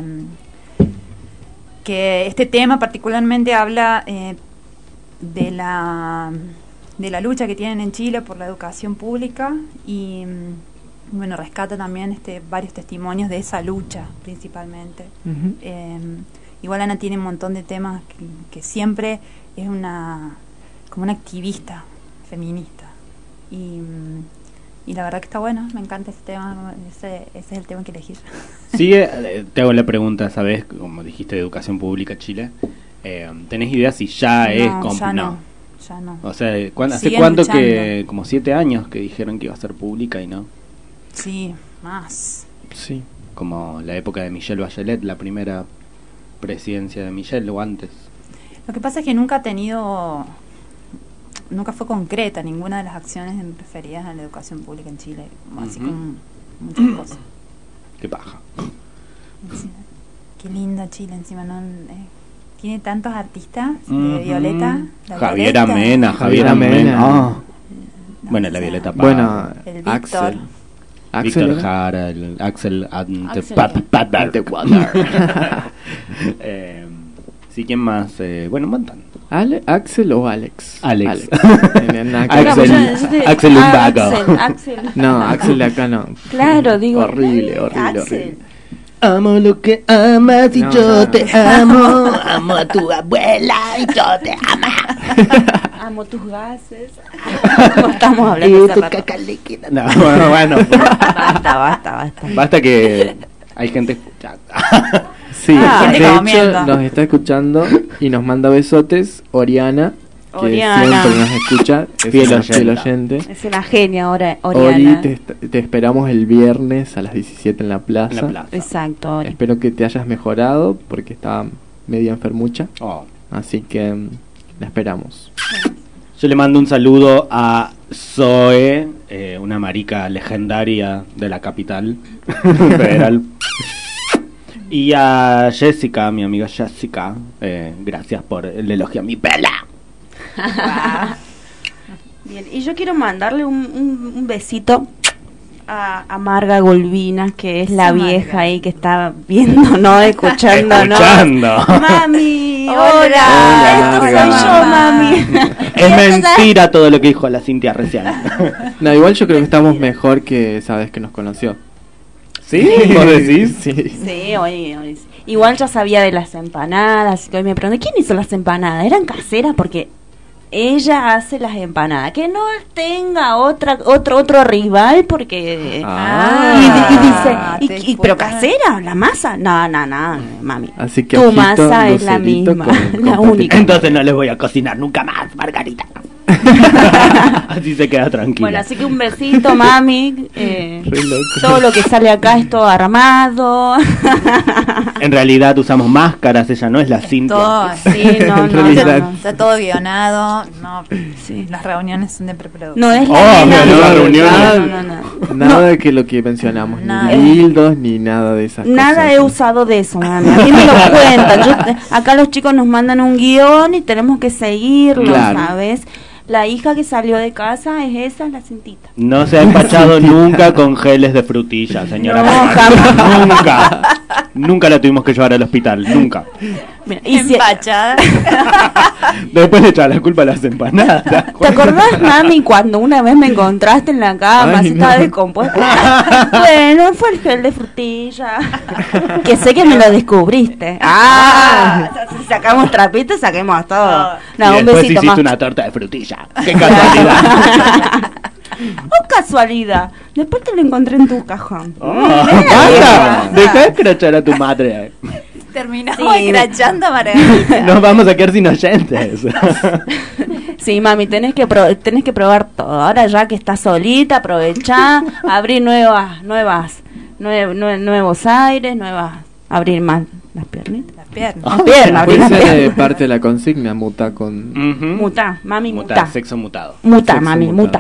que este tema particularmente habla de la lucha que tienen en Chile por la educación pública y bueno, rescata también varios testimonios de esa lucha principalmente. Igual Ana tiene un montón de temas que siempre es como una activista feminista y la verdad que está bueno, me encanta ese tema, ese es el tema que elegí. Sí, te hago la pregunta, ¿sabes? Como dijiste, de educación pública Chile, ¿tenés idea si ya es ya no, ya no. O sea, ¿hace cuánto que, como 7 años que dijeron que iba a ser pública y no? Sí, más. Sí. Como la época de Michelle Bachelet, la primera presidencia de Michelle o antes. Lo que pasa es que nunca fue concreta ninguna de las acciones referidas a la educación pública en Chile, así como muchas cosas. Qué paja. Sí, qué lindo Chile encima, ¿no? Tiene tantos artistas, de Violeta, Javier Amena. Bueno, la Violeta Parra. Bueno, el Víctor. Víctor Jara, el Axel sí, ¿quién más? Bueno, un montón. ¿Axel o Alex? Alex. Axel Lumbago. Axel. No, Axel de acá no. Claro, digo. Horrible. Amo lo que amas y No, yo te amo. Amo a tu abuela y yo te amo. Amo tus gases. No estamos hablando Y de tu esa caca líquida. No, bueno. Basta. Basta que hay gente escuchando. Sí, gente de comiendo. hecho nos está escuchando y nos manda besotes Oriana, que siempre nos escucha, es fiel oyente. Es una genia ahora, Ori, Oriana. te esperamos el viernes a las 17 en la plaza. Exacto, Ori. Espero que te hayas mejorado porque estaba medio enfermucha. Oh. Así que la esperamos. Yo le mando un saludo a Zoe, una marica legendaria de la capital federal. Y a Jessica, mi amiga Jessica, gracias por el elogio a mi pela. Bien, y yo quiero mandarle un besito a Marga Golvina, que es la vieja ahí que está viendo, ¿no? Escuchando. Mami, hola, Marga. soy yo, mami. Es mentira todo lo que dijo la Cintia recién. No, igual yo creo que estamos mejor que esa vez que nos conoció. ¿Sí? ¿Vos decís? Sí. Sí, hoy. Igual ya sabía de las empanadas, y hoy me pregunté, ¿quién hizo las empanadas? ¿Eran caseras? Porque ella hace las empanadas, que no tenga otro rival porque y dice, pero casera, la masa, no, mami, así que tu masa es la misma, la única. Entonces no les voy a cocinar nunca más, Margarita. Así se queda tranquila. Bueno, así que un besito, mami. Todo lo que sale acá es todo armado. En realidad usamos máscaras, ella no es la Cintia. Todo, sí, no, está todo guionado. No, sí. Las reuniones son de preproducción. No es la reunión. Nada de que lo que mencionamos, ni dildos ni nada de esas cosas. Nada he usado de eso, mami. A mí me lo cuentan. Acá los chicos nos mandan un guión y tenemos que seguirlo, ¿sabes? La hija que salió de casa es esa, la Cintita. No se ha empachado nunca con geles de frutilla, señora. Nunca. Nunca la tuvimos que llevar al hospital, nunca. Mira, y empachada. Después le echaba la culpa a las empanadas. ¿Te acordás, mami, cuando una vez me encontraste en la cama, así estaba descompuesta? Bueno, fue el gel de frutilla. Que sé que me lo descubriste. Si sacamos trapitos, saquemos todo. No, y un besito hiciste más. Una torta de frutilla. ¡Qué casualidad! ¡Oh, casualidad! Después te lo encontré en tu cajón. ¡Basta! Deja de escrachar a tu madre. Terminamos escrachando a Margarita. Nos vamos a quedar sin oyentes. Sí, mami, tenés que probar todo. Ahora ya que estás solita, aprovechá, abrir nuevos aires, abrir más las piernitas. Las piernas. Puede ser parte de la consigna, muta con... Muta, mami, muta. Sexo mutado. Muta, Sexo mami, muta.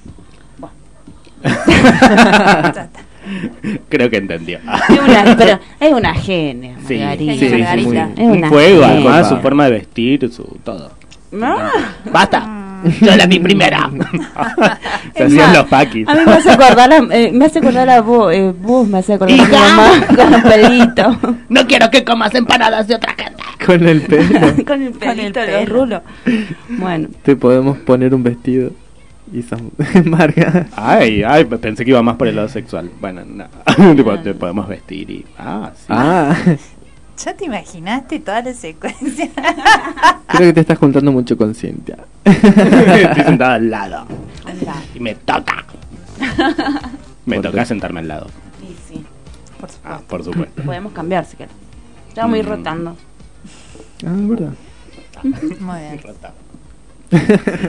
Creo que entendió. Pero es una genia, Margarita. Sí, Margarita. Es un fuego, además, su forma de vestir, su todo. ¡Basta! Yo la vi primera. Se hacían los paquis. A mí me hace acordar a vos me hace acordar a mi mamá con los pelitos. No quiero que comas empanadas de otra gente. Con el pelo. Con el pelito de los rulos. Bueno. Te podemos poner un vestido. Y son Marga. Ay, pensé que iba más por el lado sexual. Bueno, no. Te podemos vestir y... sí. ¿Ya te imaginaste toda la secuencia? Creo que te estás juntando mucho con Cintia. Estoy sentada al lado. Y me toca. Me toca sentarme al lado. Sí. Por supuesto. Podemos cambiar si querés. Ya vamos a ir rotando. ¿Verdad? Muy bien.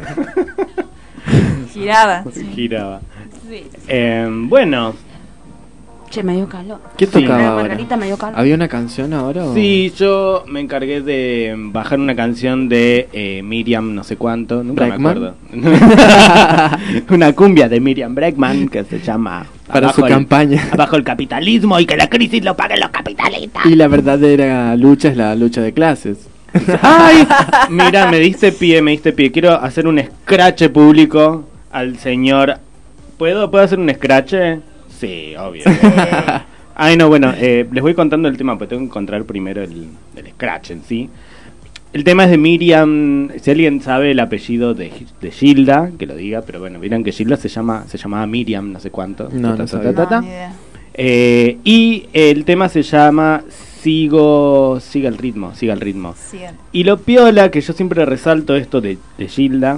Giraba. Sí. Bueno. Che, me dio calor. ¿Qué tocaba ahora? Margarita me dio calor. ¿Había una canción ahora? ¿O? Sí, yo me encargué de bajar una canción de Miriam no sé cuánto, nunca Bregman. me acuerdo. Una cumbia de Miriam Bregman que se llama para su campaña. Abajo el capitalismo y que la crisis lo paguen los capitalistas. Y la verdadera lucha es la lucha de clases. Ay, mira, me diste pie. Quiero hacer un scratch público al señor. ¿Puedo hacer un scratch? Sí, obvio. Ay, no, bueno, les voy contando el tema, porque tengo que encontrar primero el scratch en sí. El tema es de Miriam. Si alguien sabe el apellido de Gilda, que lo diga, pero bueno, miren que Gilda se llamaba Miriam, no sé cuánto. No sabía. Y el tema se llama Siga el ritmo. Y lo piola, que yo siempre resalto esto de Gilda,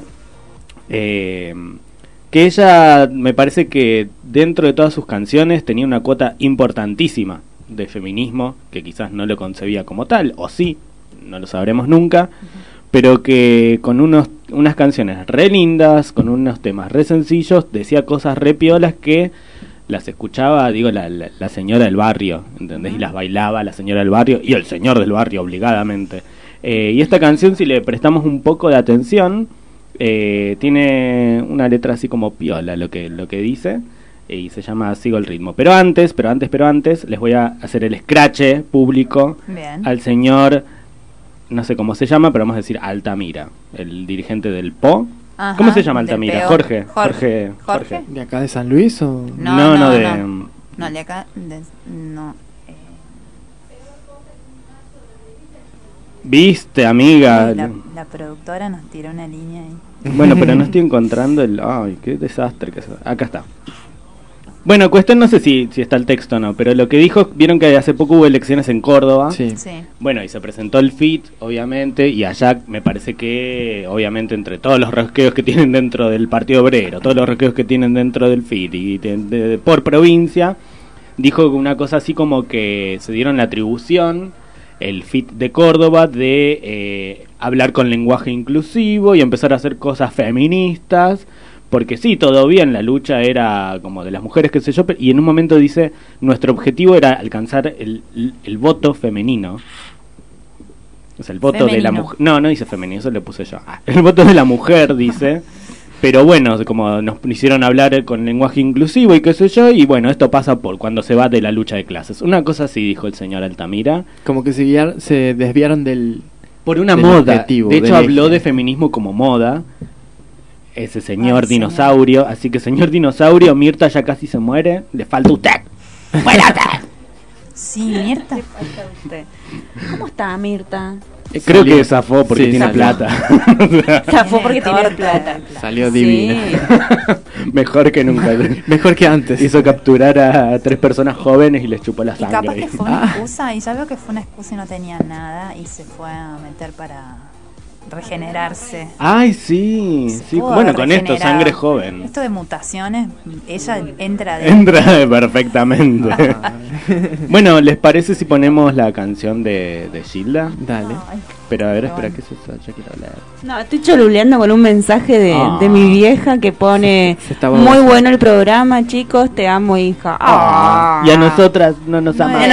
que ella me parece que dentro de todas sus canciones tenía una cuota importantísima de feminismo, que quizás no lo concebía como tal, o sí, no lo sabremos nunca, pero que con unas canciones re lindas, con unos temas re sencillos, decía cosas re piolas que las escuchaba, digo, la señora del barrio, ¿entendés? Y las bailaba la señora del barrio y el señor del barrio obligadamente. Y esta canción, si le prestamos un poco de atención, tiene una letra así como piola lo que dice, y se llama Sigo el ritmo. Pero antes les voy a hacer el scratch público. Bien. Al señor, no sé cómo se llama, pero vamos a decir Altamira, el dirigente del PO. Ajá, ¿cómo se llama Altamira? Jorge. ¿De acá de San Luis o...? No, de acá no. Viste, amiga. La productora nos tiró una línea ahí. Bueno, pero no estoy encontrando el... Ay, qué desastre que es. Acá está. Bueno, cuestión, no sé si está el texto o no, pero lo que dijo, vieron que hace poco hubo elecciones en Córdoba. Sí. Bueno, y se presentó el FIT, obviamente, y allá me parece que, obviamente, entre todos los rosqueos que tienen dentro del Partido Obrero, todos los rosqueos que tienen dentro del FIT y por provincia, dijo una cosa así como que se dieron la atribución, el FIT de Córdoba, de hablar con lenguaje inclusivo y empezar a hacer cosas feministas. Porque sí, todo bien, la lucha era como de las mujeres, qué sé yo, y en un momento dice, nuestro objetivo era alcanzar el voto femenino. O sea, el voto femenino de la mujer. No dice femenino, eso le puse yo. El voto de la mujer, dice. Pero bueno, como nos hicieron hablar con lenguaje inclusivo y qué sé yo, y bueno, esto pasa por cuando se va de la lucha de clases. Una cosa así dijo el señor Altamira. Como que se desviaron del... Por una moda. Objetivo, de hecho, habló de feminismo como moda. Ese señor dinosaurio, así que señor dinosaurio, Mirta ya casi se muere, le falta usted. ¡Muérate! Sí, Mirta. Le falta usted. ¿Cómo está Mirta? Creo que zafó porque tiene plata. Zafó porque tiene plata. Salió divina. Mejor que nunca. Mejor que antes. Hizo capturar a 3 personas jóvenes y les chupó la sangre. Y capaz que fue una excusa, y ya veo que fue una excusa y no tenía nada, y se fue a meter para regenerarse. Ay, sí. Bueno, con esto, sangre joven. Esto de mutaciones, ella entra perfectamente. Bueno, ¿les parece si ponemos la canción de Gilda? Dale. Pero a ver, espera, ¿qué es eso? Yo quiero leer. No, estoy choluleando con un mensaje de mi vieja que pone: muy bueno el programa, chicos, te amo, hija. Y a nosotras no nos aman.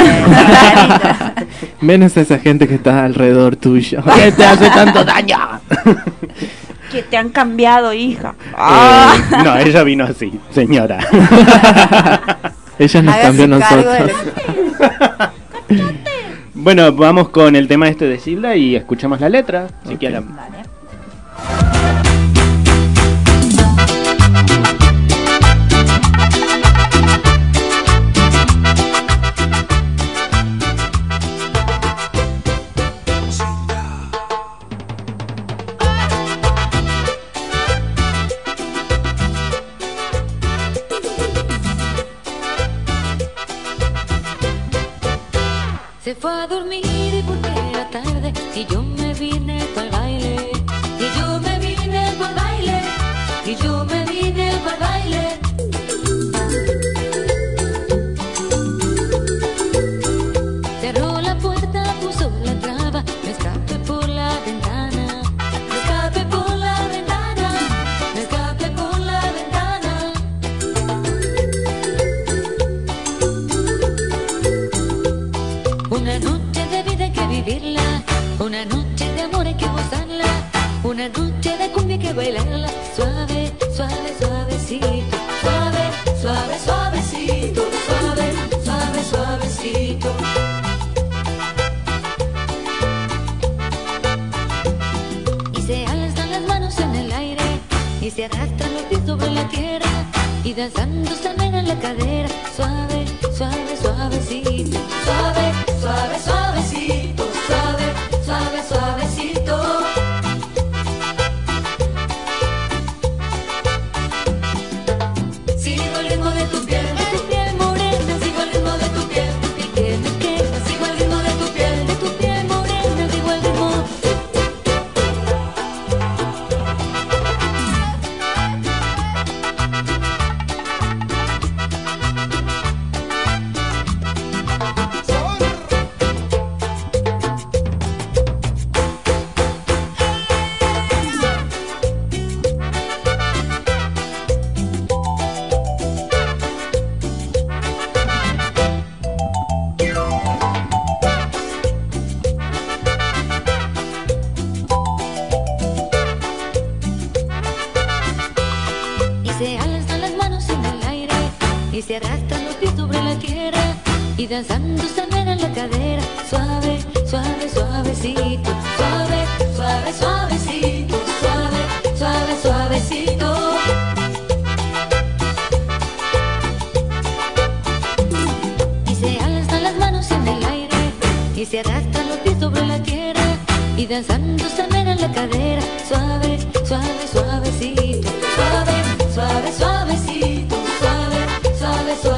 Menos a esa gente que está alrededor tuyo. ¿Qué te hace tanto daño? Que te han cambiado, hija. No, ella vino así, señora. Ella nos cambió a nosotros. Bueno, vamos con el tema de Gilda y escuchamos la letra, si quieren. Dale. Se fue a dormir porque era tarde y yo me vine pa'l baile. Y yo me vine pa'l baile. Y yo me vine pa'l baile. Cerró la puerta, puso la traba, me escapé por la ventana. Me escapé por la ventana. Me escapé por la ventana. Una noche de vida hay que vivirla, una noche de amor hay que gozarla, una noche de cumbia hay que bailarla, suave, suave, suavecito, suave, suave, suavecito, suave, suave, suavecito. Y se alzan las manos en el aire, y se arrastran los pies sobre la tierra, y danzando se en la cadera, suave, suave, suavecito, suave, suave, suavecito, suave, suave, suavecito. Sigo el ritmo de tu piel morena, sigo el ritmo de tu piel me quema, sigo el ritmo de tu piel morena, sigo el ritmo. Se alzan las manos en el aire y se arrastran los pies sobre la tierra y danzando se en la cadera, suave, suave, suavecito, suave, suave, suavecito, suave, suave, suavecito. Y se alzan las manos en el aire y se arrastran los pies sobre la tierra y danzando se en la cadera, suave, suave, suavecito, suave, suave, suavecito, suave, suave, suave.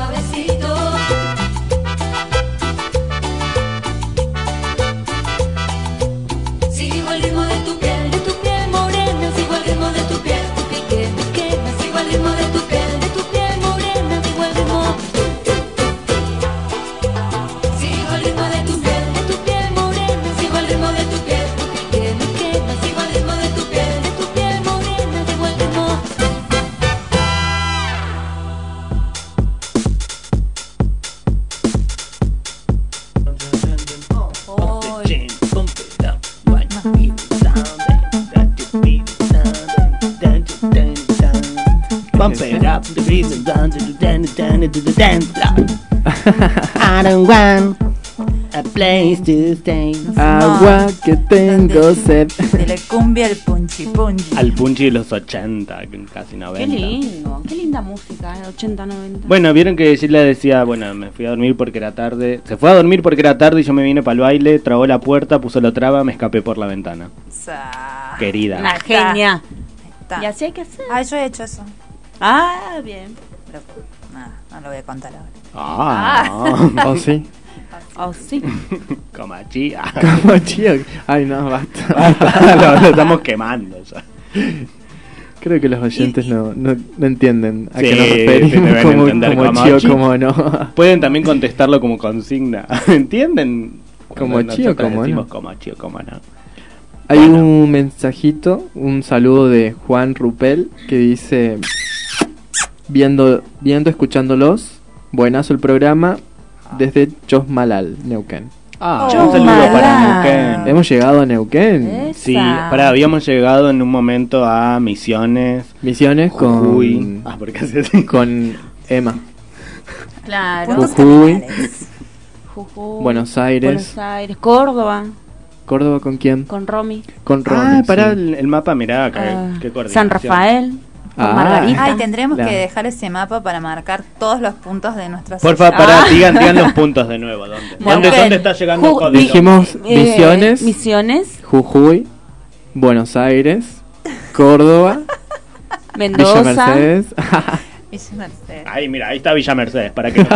Pump it up, the reason down to the dance floor. I don't want a place to stay. Agua que tengo sed. De la cumbia al punchi punchi. Al punchi de los 80, casi 90. Qué lindo, qué linda música, 80, 90. Bueno, vieron que Sheila decía, bueno, me fui a dormir porque era tarde. Se fue a dormir porque era tarde y yo me vine para el baile, trabó la puerta, puso la traba, me escapé por la ventana. Querida. Una genia. Está. Y así hay que hacer. Ah, yo he hecho eso. Ah, bien. Pero, no lo voy a contar ahora. ¿O sí? Oh, sí. Comachía. Comachía. Ay, no, basta. Lo estamos quemando ya. Creo que los oyentes no entienden a Sí, qué nos referimos, deben como entender chío, como como no. Pueden también contestarlo como consigna. ¿Entienden? Como chío, como no. Como chío, como no. Hay un mensajito, un saludo de Juan Rupel que dice: viendo, escuchándolos, buenazo el programa desde Chosmalal, Neuquén. Un saludo para Neuquén. Hemos llegado a Neuquén. Sí, habíamos llegado en un momento a Misiones. Misiones Jujuy. con ¿por qué hace así? Con Emma. Claro. Jujuy. Jujuy. Buenos Aires. Buenos Aires. Córdoba. ¿Córdoba con quién? Con Romy. Con Romy. Pará, sí. el mapa, mirá, qué coordinación. San Rafael. Con Margarita. Ay, tendremos que dejar ese mapa para marcar todos los puntos de nuestra Por favor, digan los puntos de nuevo. ¿Dónde está llegando Código? Dijimos Misiones. Misiones. Jujuy. Buenos Aires. Córdoba. Mendoza. Villa Mercedes. Villa Mercedes. Ahí, mira, ahí está Villa Mercedes, para que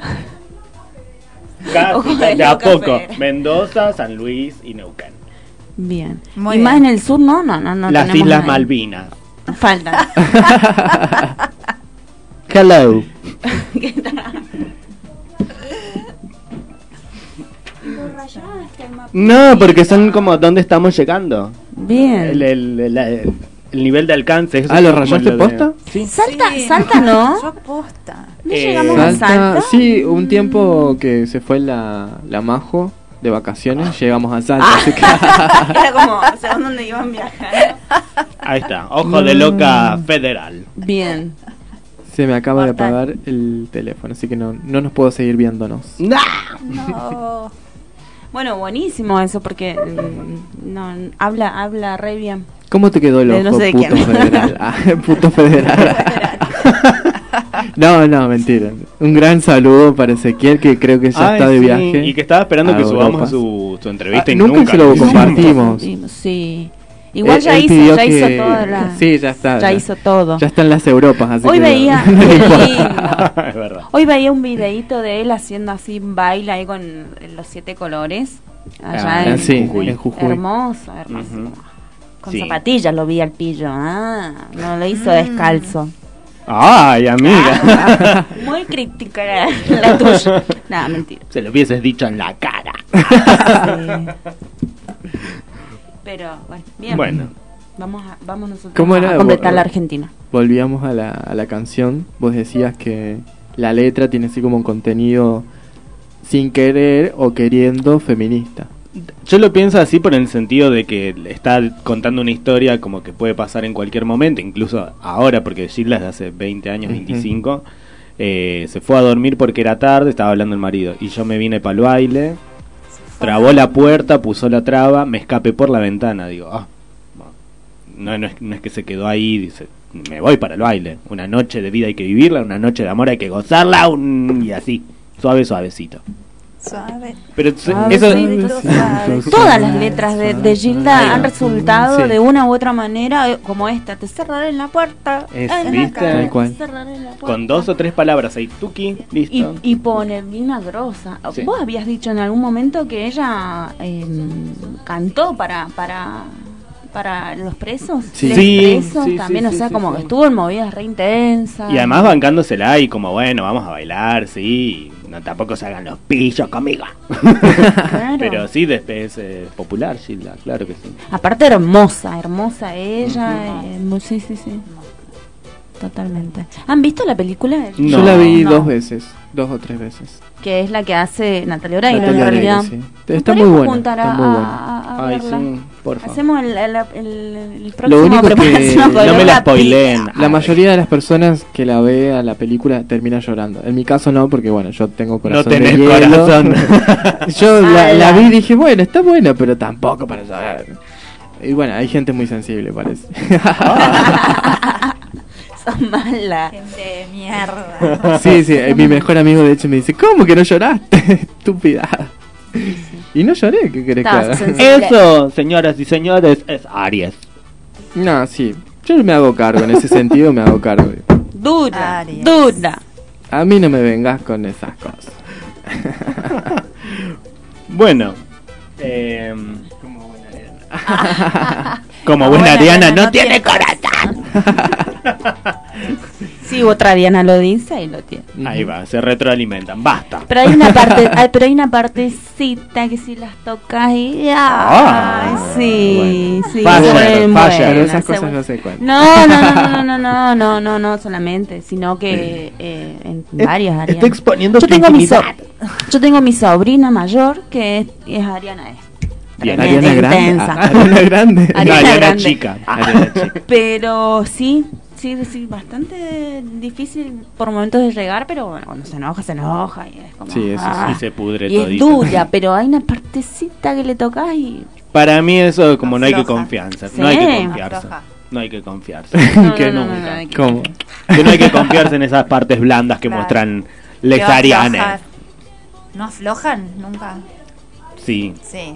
de a loca, poco. pero. Mendoza, San Luis y Neuquén. Bien. Muy y bien. más en el sur, no Las tenemos Islas nada. Malvinas. Faltan. Hello. No, porque son como ¿dónde estamos llegando? Bien. El nivel de alcance. Eso ¿lo es como rayaste lo de- posta? Sí. Salta, ¿no? Yo posta. ¿No llegamos a Salta, Salta? sí, un tiempo que se fue la Majo de vacaciones, llegamos a Salta. Así que Era como, según dónde iban viajando. Ahí está, ojo de loca federal. Bien. se me acaba de Mortal. apagar el teléfono, así que no nos puedo seguir viéndonos. No. Bueno, buenísimo eso porque no habla re bien. ¿Cómo te quedó el ojo, No sé de puto quién. federal? Ah, puto federal. No, mentira. Un gran saludo para Ezequiel, que creo que ya está de sí, viaje. y que estaba esperando a que subamos Europa. su entrevista y nunca se lo compartimos. Sí. Igual ya Él hizo pidió toda la... Sí, ya está. Ya hizo todo. Ya está en las Europas, así Hoy que veía... no le qué importa. lindo. Es verdad. Hoy veía un videíto de él haciendo así un baile ahí con los 7 colores. Allá en, sí, Jujuy. en Jujuy. Hermoso. Ujú. Con Sí. zapatillas lo vi al pillo. No lo hizo descalzo. Ay, amiga. Muy crítica la tuya. Nada, mentira. Se lo hubieses dicho en la cara. Pero bueno, bien. Bueno. Vamos nosotros ¿Cómo era? a completar la Argentina. Volvíamos a la canción. Vos decías que la letra tiene así como un contenido sin querer o queriendo feminista. Yo lo pienso así por el sentido de que está contando una historia como que puede pasar en cualquier momento, incluso ahora, porque Gilda es de hace 20 años, 25, se fue a dormir porque era tarde, estaba hablando el marido, y yo me vine para el baile, trabó la puerta, puso la traba, me escapé por la ventana, digo, no es que se quedó ahí, dice, me voy para el baile, una noche de vida hay que vivirla, una noche de amor hay que gozarla, y así, suavecito. Suave. Pero eso Todas las letras de Gilda han resultado Sí. de una u otra manera, como esta: te cerraré en la puerta, Es, en la ¿viste? cara, Tal cual. te cerraré en la puerta. con 2 o 3 palabras ahí, tuki, listo. Y pone una grosa. Sí. Vos habías dicho en algún momento que ella cantó para los presos. Sí. Les Sí, presos sí, también, sí, o sea, sí, como sí. que estuvo en movidas re intensas. Y además bancándosela y como, bueno, vamos a bailar, sí. No, tampoco se hagan los pillos conmigo. Claro. Pero sí, después es popular, Gilda, claro que sí. Aparte hermosa ella. Sí. totalmente. ¿Han visto la película? Yo la vi 2 veces, 2 o 3 veces. Que es la que hace Natalia Oreiro, Natalia en realidad. Oreiro, sí. Está muy buena. Juntar Está muy buena. a Ay, verla. sí, por favor. Hacemos el Lo próximo único que preparación no me la spoileen. La mayoría de las personas que la ve a la película termina llorando. En mi caso no, porque bueno, yo tengo corazón. No tenés de hielo. corazón. Yo la vi y dije, bueno, está buena, pero tampoco para llorar. Y bueno, hay gente muy sensible, parece. Son malas. Gente de mierda. Sí, mi mejor amigo de hecho me dice, ¿cómo que no lloraste? Estúpida. Y no lloré, ¿qué querés que haga? Eso, señoras y señores, es Aries. No, sí, yo me hago cargo, en ese sentido me hago cargo. Dura, Aries. dura. A mí no me vengas con esas cosas. Bueno, como buena Ariana no tiene corazón. Sí, otra Diana lo dice, ahí lo tiene. Ahí va, se retroalimentan, basta. Pero hay una parte, pero hay una partecita que si las tocas y ay, sí, sí. Falla, pero esas cosas no se cuentan. No solamente, sino que en varias áreas. Está exponiendo yo tu tengo intimidad. Yo tengo mi sobrina mayor que es Ariana Ariana Grande. Intensa. Ariana Grande. Ariana Grande. Chica. Ariana chica. Pero sí, bastante difícil por momentos de llegar, pero bueno, cuando se enoja y es como sí, eso sí. Y se pudre y todito. es dura, pero hay una partecita que le tocas y para mí eso como no hay que Afloja. confiarse, Sí. no hay que confiarse. Afloja. No hay que confiarse. Que no, nunca. hay que- ¿Cómo? Que no hay que confiarse en esas partes blandas que Claro. muestran ¿Qué les va a Arianes. aflojar? ¿No aflojan? Nunca. Sí. Sí.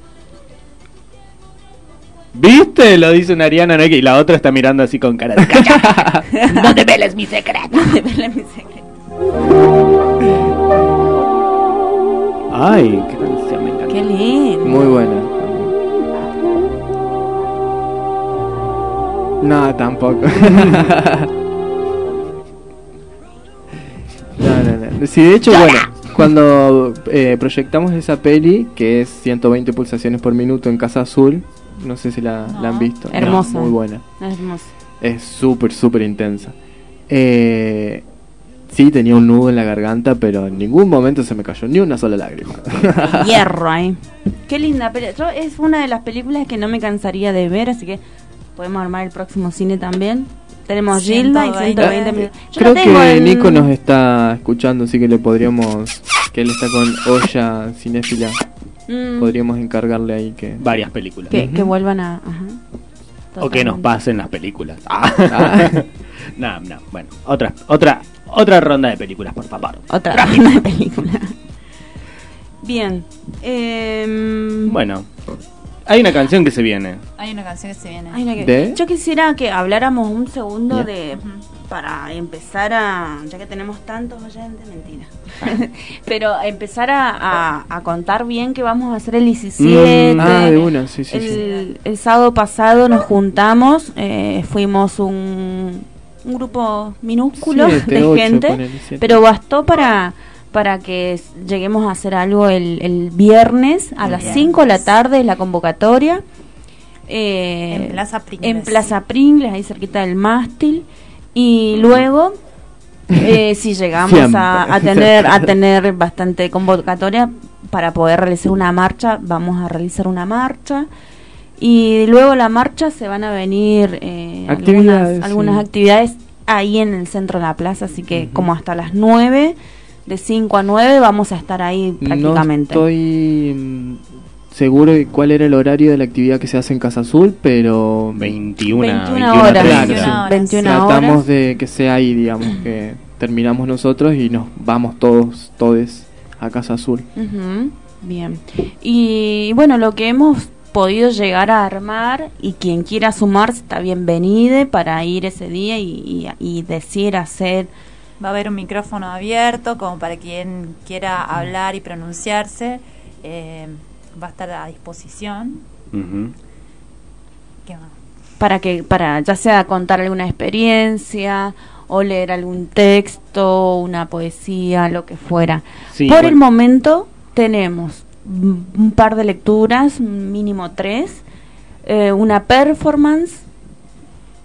¿Viste? Lo dice una Ariana, ¿no? Y la otra está mirando así con cara de cacha. No te veles mi secreto. No te veles mi secreto. Ay, qué canción, me encanta. Qué lindo. Muy buena. No, tampoco. No. Sí, de hecho, bueno, cuando proyectamos esa peli, que es 120 pulsaciones por minuto en Casa Azul, no sé si la han visto. Hermosa. No, muy buena. Hermosa. Es súper intensa. Sí, tenía un nudo en la garganta, pero en ningún momento se me cayó ni una sola lágrima. Hierro ahí. Qué linda, pero yo es una de las películas que no me cansaría de ver, así que podemos armar el próximo cine también. Tenemos Gilda y 120 minutos. Yo Creo la tengo que en- Nico nos está escuchando, así que le podríamos, que él está con olla cinéfila, podríamos encargarle ahí que varias películas. que vuelvan a... Ajá. O que nos Totalmente. pasen las películas. No, bueno, otra ronda de películas, por favor. Otra ronda de películas. Bien. Bueno, hay una canción que se viene. Hay una canción que se viene. Hay una que- ¿De? Yo quisiera que habláramos un segundo Bien. para empezar a, ya que tenemos tantos oyentes, mentira, pero empezar a contar bien que vamos a hacer el 17. de una, sí. El sábado pasado nos juntamos, fuimos un grupo minúsculo 7, de 8, gente, ponele, 7. pero bastó para que lleguemos a hacer algo el viernes a las 5 de la tarde, es la convocatoria. En Plaza Pringles. En Plaza Pringles, ahí cerquita del mástil. Y luego, si llegamos Siempre. a tener bastante convocatoria para poder realizar una marcha, vamos a realizar una marcha. Y luego la marcha se van a venir Actividades, algunas sí. actividades ahí en el centro de la plaza, así que como hasta las 9, de 5 a 9 vamos a estar ahí prácticamente. No estoy seguro de cuál era el horario de la actividad que se hace en Casa Azul, pero 21 horas. Claro, 21 sí. horas. 21 Tratamos horas. de que sea ahí, digamos, que terminamos nosotros y nos vamos todos a Casa Azul. Ujú, bien. Y bueno, lo que hemos podido llegar a armar, y quien quiera sumarse está bienvenido para ir ese día y decir, hacer. Va a haber un micrófono abierto como para quien quiera hablar y pronunciarse. Va a estar a disposición. Ujú. ¿Qué más? para ya sea contar alguna experiencia o leer algún texto, una poesía, lo que fuera. Sí, Por bueno. el momento tenemos un par de lecturas, mínimo 3, una performance,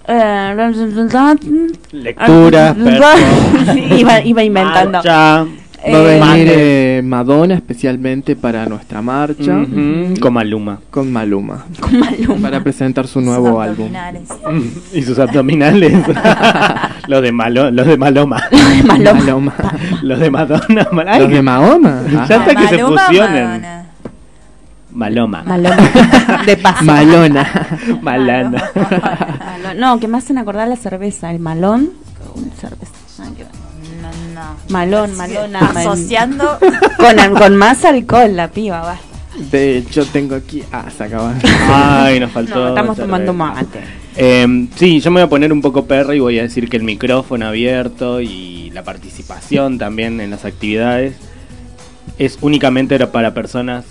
Lectura, iba inventando. marcha, Va a venir Madonna especialmente para nuestra marcha. Con Maluma. Con Maluma. Para presentar su nuevo álbum. Y sus abdominales. Los de Maloma. Los de Maloma. Los de Madonna. Los de Mahoma. Ya hasta que se Maluma, fusionen. Maloma. De paso. Malona. Malana. No, que me hacen acordar la cerveza. El malón. Cerveza. Malona. Asociando con más alcohol, la piba, basta. De hecho, tengo aquí. Se acaban. Ay, nos faltó. No, estamos cerveza. tomando mate. Sí, yo me voy a poner un poco perro y voy a decir que el micrófono abierto y la participación también en las actividades es únicamente para personas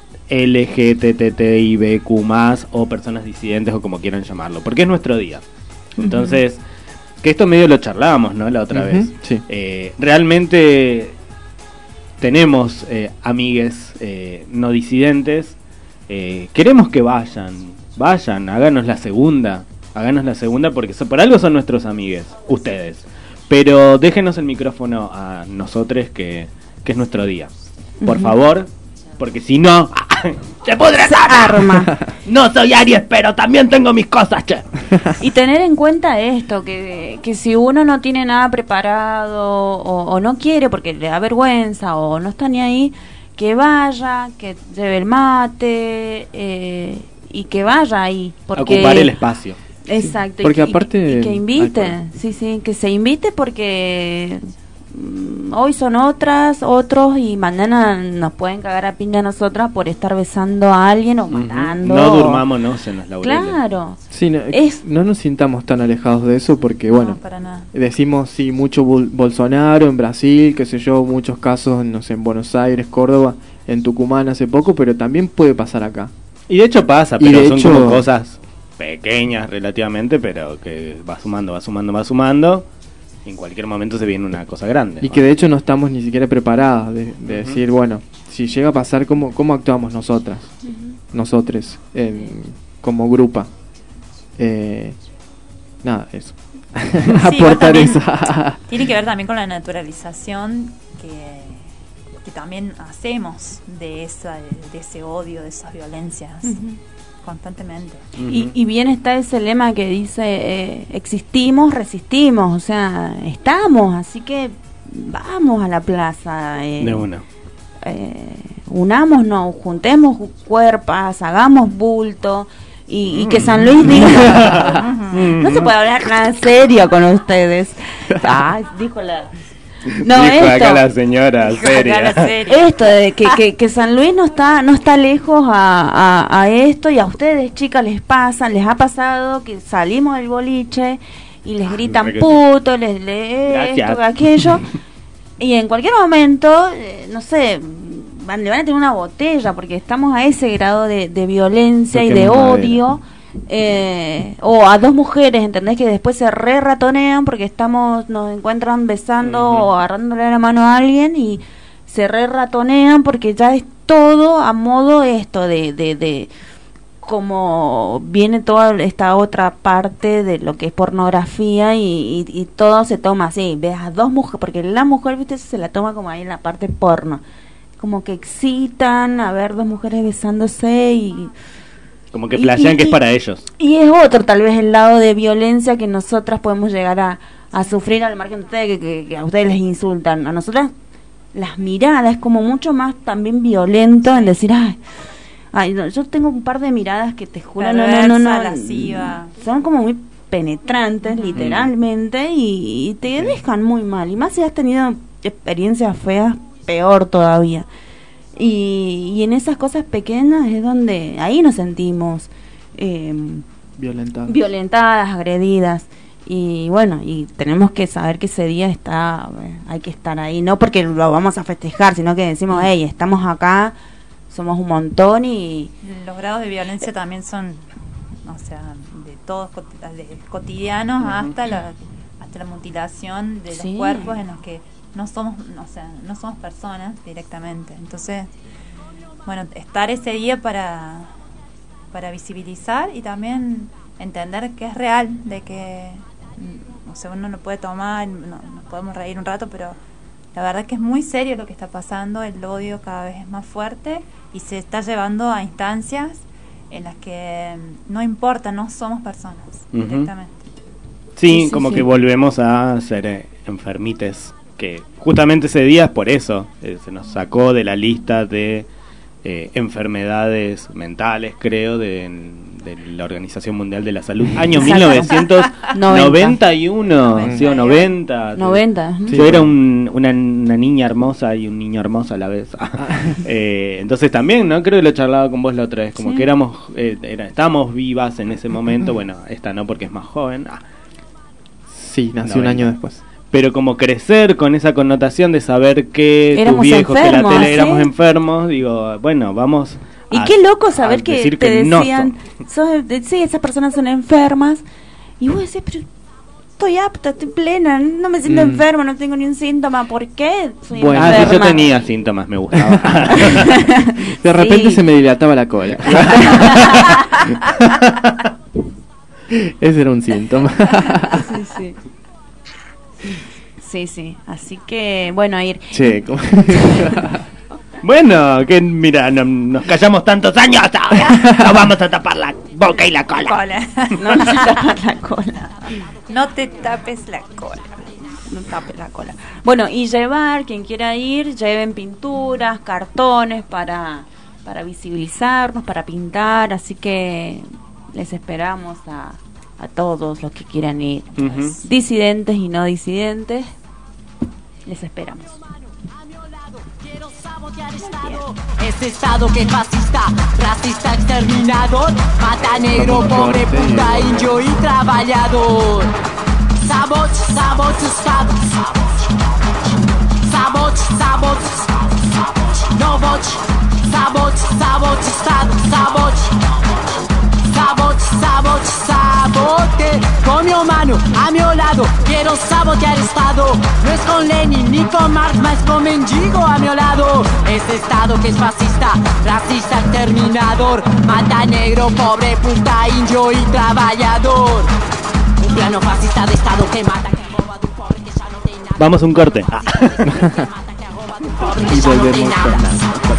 LGTTIBQ+, o personas disidentes, o como quieran llamarlo, porque es nuestro día. Entonces, que esto medio lo charlábamos, ¿no? La otra vez. Sí. Realmente tenemos amigues no disidentes. Queremos que vayan, háganos la segunda, porque por algo son nuestros amigues, ustedes. Pero déjenos el micrófono a nosotros, que es nuestro día. Por favor, porque si no, se pudre arma. No soy Aries, pero también tengo mis cosas, che. Y tener en cuenta esto, que si uno no tiene nada preparado o no quiere porque le da vergüenza o no está ni ahí, que vaya, que lleve el mate y que vaya ahí. Porque ocupar el espacio. Exacto. Porque aparte... y que invite, que se invite porque... hoy son otros y mañana nos pueden cagar a piña a nosotras por estar besando a alguien o matando. No durmámonos en los laureles. Claro. Sí, no nos sintamos tan alejados de eso porque, bueno, para nada. decimos sí, mucho Bolsonaro en Brasil, qué sé yo, muchos casos, no sé, en Buenos Aires, Córdoba, en Tucumán hace poco, pero también puede pasar acá. Y de hecho pasa, Y pero de son hecho- como cosas pequeñas relativamente, pero que va sumando. Y en cualquier momento se viene una cosa grande. Y que de hecho no estamos ni siquiera preparadas de decir, bueno, si llega a pasar, ¿cómo actuamos nosotros, como grupa? Nada, eso. Aportar también esa. tiene que ver también con la naturalización que también hacemos de ese odio, de esas violencias constantemente. Y bien está ese lema que dice existimos, resistimos, o sea, estamos, así que vamos a la plaza, De una. unámonos, juntemos cuerpas, hagamos bulto y que San Luis diga no se puede hablar nada serio con ustedes. Ay, dijo la Dijo acá la señora seria. esto de que San Luis no está lejos a esto, y a ustedes, chicas, les ha pasado que salimos del boliche y les gritan puto, les esto, aquello, y en cualquier momento, no sé, le van a tener una botella porque estamos a ese grado de violencia y de odio. O a dos mujeres, ¿entendés? Que después se ratonean porque nos encuentran besando o agarrándole la mano a alguien y se ratonean porque ya es todo a modo esto de como viene toda esta otra parte de lo que es pornografía y todo se toma así, ves a dos mujeres, porque la mujer, viste, se la toma como ahí en la parte porno, como que excitan a ver dos mujeres besándose y como que flashean que es para ellos. Y es otro, tal vez, el lado de violencia que nosotras podemos llegar a sufrir, al margen de ustedes, que a ustedes les insultan. A nosotras, las miradas es como mucho más también violento en decir, ay no, yo tengo un par de miradas que te juro, no, lasciva. son como muy penetrantes, literalmente, y te dejan muy mal. Y más si has tenido experiencias feas, peor todavía. Y en esas cosas pequeñas es donde ahí nos sentimos violentadas, agredidas, y bueno, y tenemos que saber que ese día hay que estar ahí, no porque lo vamos a festejar, sino que decimos, hey, estamos acá, somos un montón. Y los grados de violencia también son, o sea, de todos, de cotidianos hasta la mutilación de los cuerpos en los que no somos personas directamente. Entonces, bueno, estar ese día para visibilizar y también entender que es real, de que o sea, uno no puede tomar, nos podemos reír un rato, pero la verdad que es muy serio lo que está pasando. El odio cada vez es más fuerte y se está llevando a instancias en las que no importa, no somos personas directamente. Sí, como que volvemos a ser enfermites, que justamente ese día es por eso, se nos sacó de la lista de enfermedades mentales, creo, de la Organización Mundial de la Salud, año 1991, sí, o 90. 90. Yo era una niña hermosa y un niño hermoso a la vez. Entonces también, ¿no? Creo que lo charlaba con vos la otra vez, como que estábamos vivas en ese momento. Bueno, esta no, porque es más joven. Sí, nació un año después. Pero como crecer con esa connotación de saber que éramos tus viejos, enfermos, que la tele éramos enfermos, digo, bueno, vamos. Y qué loco saber que te decían, sí, esas personas son enfermas. Y vos decís, pero estoy apta, estoy plena, no me siento enferma, no tengo ni un síntoma. ¿Por qué soy enferma? Sí, yo tenía síntomas, me gustaba. De repente se me dilataba la cola. Ese era un síntoma. Sí, así que, bueno, a ir. Che, ¿cómo? Bueno, que mira, nos callamos tantos años, no vamos a tapar la boca y la cola. No nos tapar la cola. No te tapes la cola. No tapes la cola. Bueno, y llevar, quien quiera ir, lleven pinturas, cartones para visibilizarnos, para pintar, así que les esperamos a todos los que quieran ir, disidentes y no disidentes, les esperamos. Ese estado que es fascista, racista, exterminador, mata negro, pobre, puta, indio y trabajador. Sabot, sabot, sabot, sabot, sabot, no bot, sabot, sabot, sabot, sabot, sabot, sabote, con mi mano a mi lado, quiero sabotear el Estado, no es con Lenin ni con Marx, más con mendigo a mi lado, ese Estado que es fascista, racista, exterminador, mata negro, pobre, puta, indio y trabajador, un plano fascista de Estado que mata, que roba de un pobre que ya no tiene nada. Vamos un corte. Y volvemos con nada.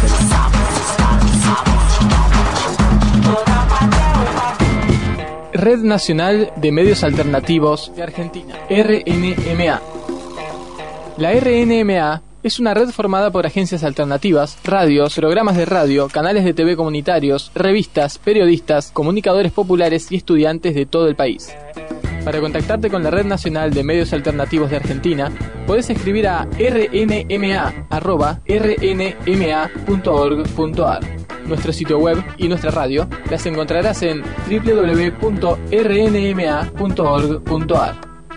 Red Nacional de Medios Alternativos de Argentina, RNMA. La RNMA es una red formada por agencias alternativas, radios, programas de radio, canales de TV comunitarios, revistas, periodistas, comunicadores populares y estudiantes de todo el país. Para contactarte con la Red Nacional de Medios Alternativos de Argentina, podés escribir a rnma@rnma.org.ar. Nuestro sitio web y nuestra radio las encontrarás en www.rnma.org.ar.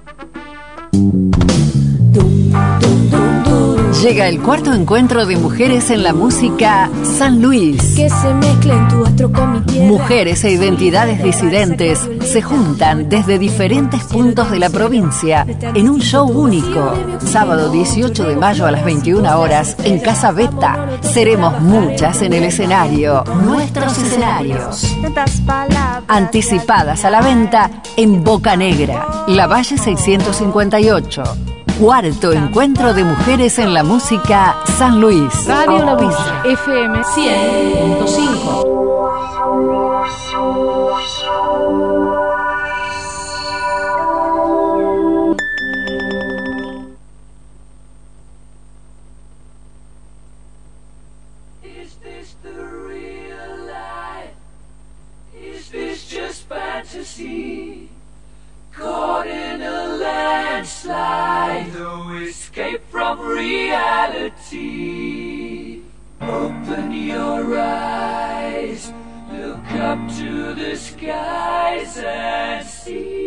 Llega el cuarto encuentro de mujeres en la música San Luis. Que se mezclen tu astro con mi tierra. Mujeres e identidades disidentes se juntan desde diferentes puntos de la provincia en un show único. Sábado 18 de mayo a las 21 horas en Casa Beta. Seremos muchas en el escenario. Nuestros escenarios. Anticipadas a la venta en Boca Negra, La Valle 658. Cuarto encuentro de mujeres en la música San Luis. Radio La Bulla, FM 100.5. Is this the real life? Is this just fantasy? Caught in a landslide, no escape from reality. Open your eyes, look up to the skies and see.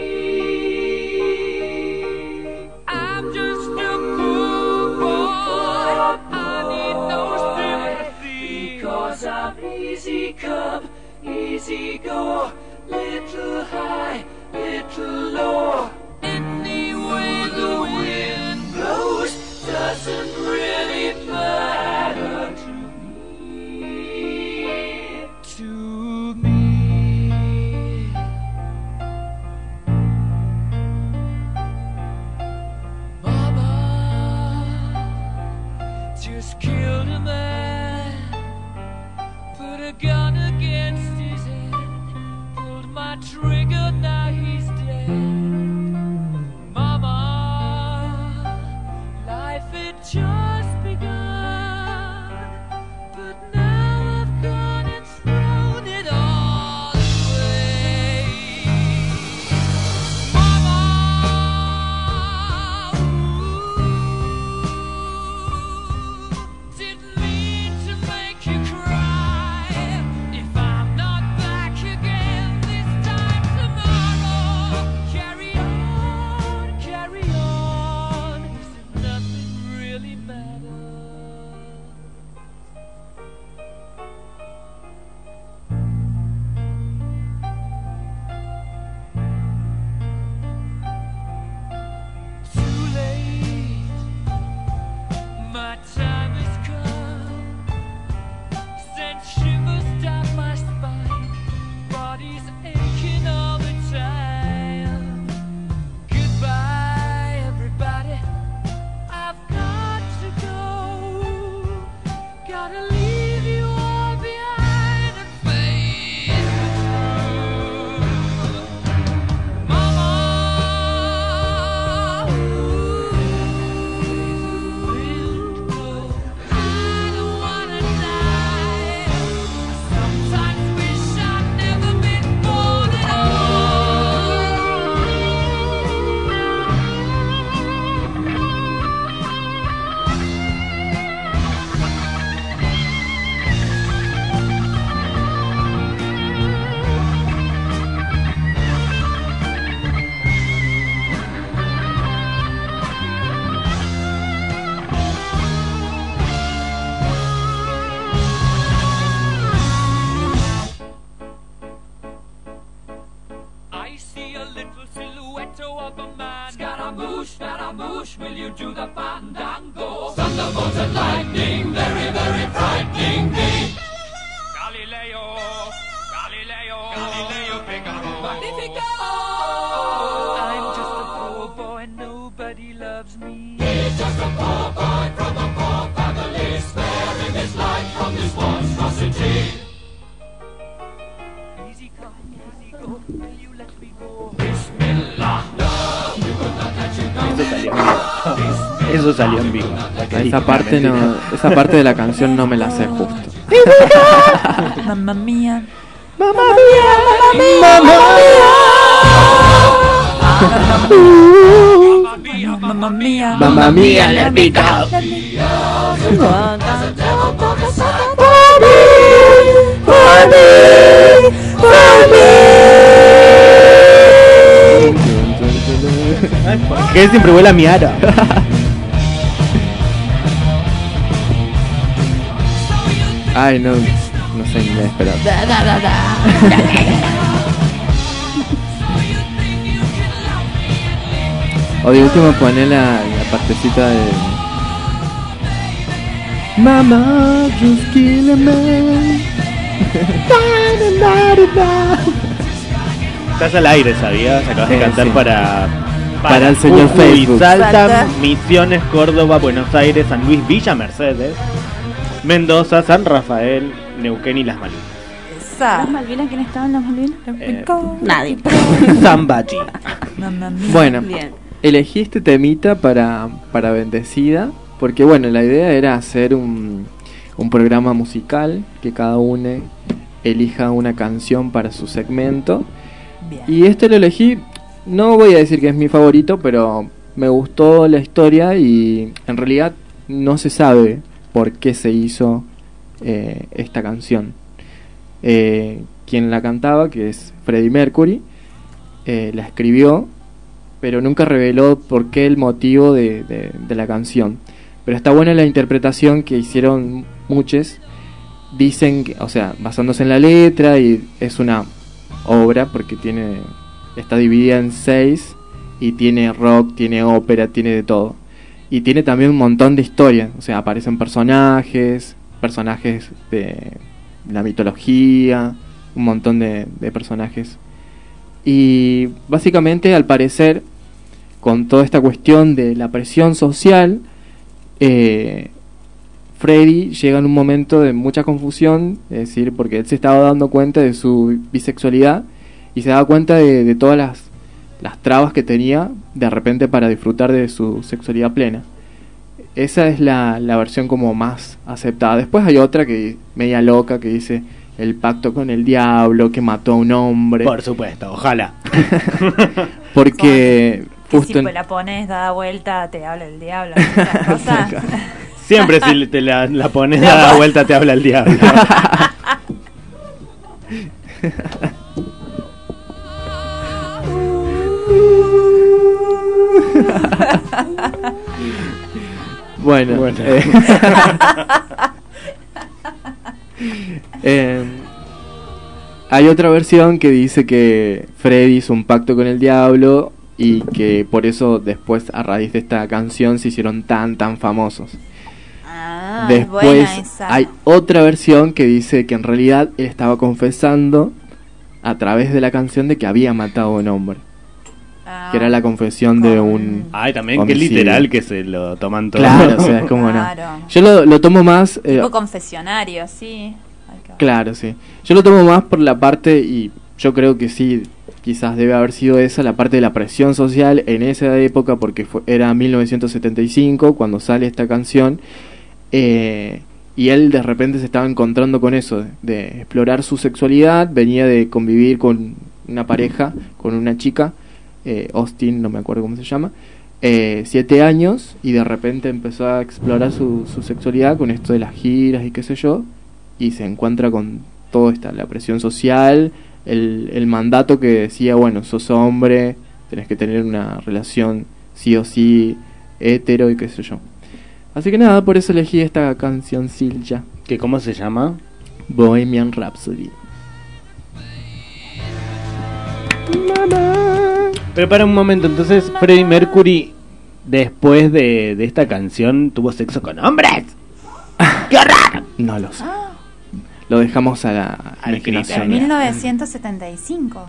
I'm just a cool boy, I need no sympathy, because I'm easy come, easy go, little high, little low. Any way the wind blows doesn't really matter to me. To me. just killed a man, put a gun against his head, pulled my trigger, now he's dead. Mama, life had just begun, but now I've gone and thrown it all away. Mama, didn't mean to make you cry. If I'm not back again this time tomorrow, carry on, as if nothing really matters. Too late, my time has come. Sent shivers down my spine, body's aching all the time. Goodbye, everybody, I've got to go. Gotta leave you all behind and face the truth. Mama, I don't wanna die. Sometimes wish I'd never been born at I see a little silhouette of a man. Scaramouche, will you do the fandango? Thunderbolts and lightning, very, very frightening me. Galileo, Figaro. Magnifico! I'm just a poor boy, nobody loves me. He's just a poor boy from a poor family, sparing his life from this monstrosity. Easy come, easy go, will you let me go? Bismillah, no, we will not let you go. Eso salió en vivo. Esa parte no, esa parte de la canción no me la sé justo. Mamma mía. Mamma mia, Mamma mía. Mamma mía, let me go. ¿Por qué siempre vuela mi ara? Ay, no sé inglés, pero... O de último poner la partecita de... Mama, just kill a man. Estás al aire, ¿sabías? Acabas de cantar sí. para el señor Jujuy, Facebook. Salta, Misiones, Córdoba, Buenos Aires, San Luis, Villa Mercedes, Mendoza, San Rafael, Neuquén y Las Malvinas. ¿Las Malvinas? ¿Quién estaba en las Malvinas? Nadie. Zambachi. Mamma mía. Bueno, Bien. elegí este temita para Bendecida, porque bueno, la idea era hacer un programa musical, que cada uno elija una canción para su segmento. Bien. Y este lo elegí, no voy a decir que es mi favorito, pero me gustó la historia y en realidad no se sabe por qué se hizo esta canción. Quien la cantaba, que es Freddie Mercury, la escribió, pero nunca reveló por qué el motivo de la canción. Pero está buena la interpretación que hicieron muchos. Dicen que, o sea, basándose en la letra, y es una obra porque está dividida en 6 y tiene rock, tiene ópera, tiene de todo. Y tiene también un montón de historias, o sea, aparecen personajes de la mitología, un montón de personajes. Y básicamente, al parecer, con toda esta cuestión de la presión social, Freddy llega en un momento de mucha confusión, es decir, porque él se estaba dando cuenta de su bisexualidad y se daba cuenta de todas las trabas que tenía de repente para disfrutar de su sexualidad plena. Esa es la versión como más aceptada. Después hay otra que media loca que dice el pacto con el diablo, que mató a un hombre. Por supuesto, ojalá. Porque si la pones dada vuelta te habla el diablo. Cosa. Siempre si te la pones dada vuelta te habla el diablo. Bueno. Hay otra versión que dice que Freddy hizo un pacto con el diablo y que por eso después, a raíz de esta canción, se hicieron tan famosos. Después hay otra versión que dice que en realidad él estaba confesando a través de la canción de que había matado a un hombre. Que era la confesión de un también homicidio. que literal que se lo toman todo. Claro, o sea, es como Claro. no. Yo lo tomo más... Tipo confesionario, sí. Claro, sí. Yo lo tomo más por la parte, y yo creo que sí, quizás debe haber sido esa, la parte de la presión social en esa época, porque era 1975 cuando sale esta canción, y él de repente se estaba encontrando con eso, de explorar su sexualidad, venía de convivir con una pareja, con una chica, Austin, no me acuerdo cómo se llama, 7 años, y de repente empezó a explorar su sexualidad con esto de las giras y qué sé yo, y se encuentra con todo la presión social, el mandato que decía, bueno, sos hombre, tenés que tener una relación sí o sí hetero y qué sé yo. Así que nada, por eso elegí esta cancioncilla. ¿Que cómo se llama? Bohemian Rhapsody. Pero para un momento, entonces Freddie Mercury después de esta canción tuvo sexo con hombres. ¡Qué horror! No lo sé. Lo dejamos a la imaginación. En 1975.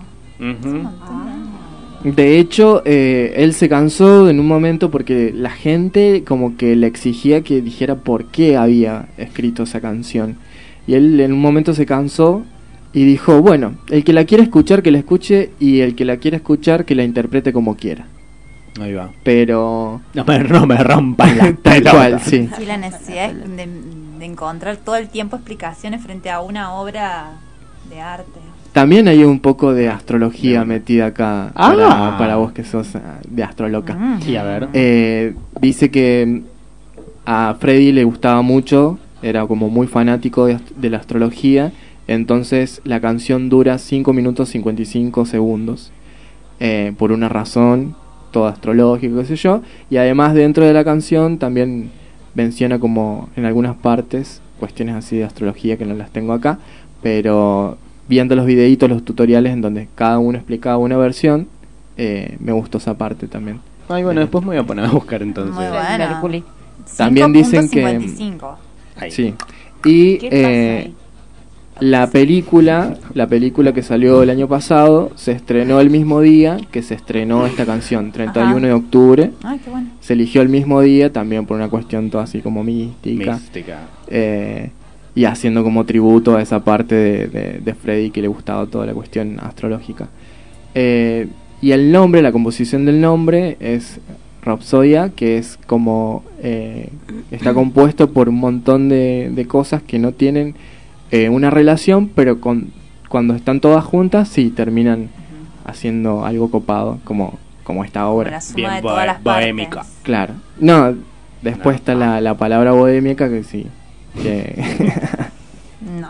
De hecho, él se cansó en un momento porque la gente como que le exigía que dijera por qué había escrito esa canción. Y él en un momento se cansó y dijo, bueno, el que la quiera escuchar, que la escuche, y el que la quiera escuchar, que la interprete como quiera. Ahí va. Pero... No me rompan la tal cual, sí. Sí, la necesidad de encontrar todo el tiempo explicaciones frente a una obra de arte. También hay un poco de astrología metida acá para vos que sos de astroloca. Y a ver. Dice que a Freddy le gustaba mucho, era como muy fanático de la astrología, entonces la canción dura 5 minutos 55 segundos, por una razón, todo astrológico, qué sé yo, y además dentro de la canción también menciona como en algunas partes cuestiones así de astrología que no las tengo acá, pero viendo los videitos, los tutoriales en donde cada uno explicaba una versión, me gustó esa parte también. Ay, bueno, después me voy a poner a buscar entonces. Muy bueno. También dicen que... Sí. Y la película que salió el año pasado se estrenó el mismo día que se estrenó esta canción, 31 de octubre. Ay, qué bueno. Se eligió el mismo día también por una cuestión toda así como mística. Y haciendo como tributo a esa parte de Freddy que le gustaba toda la cuestión astrológica. Y el nombre, la composición del nombre es Rapsodia, que es como está compuesto por un montón de cosas que no tienen una relación, pero cuando están todas juntas sí terminan haciendo algo copado, como esta obra. La suma de todas las bohémica. Claro. No, después está la palabra bohémica que sí. No.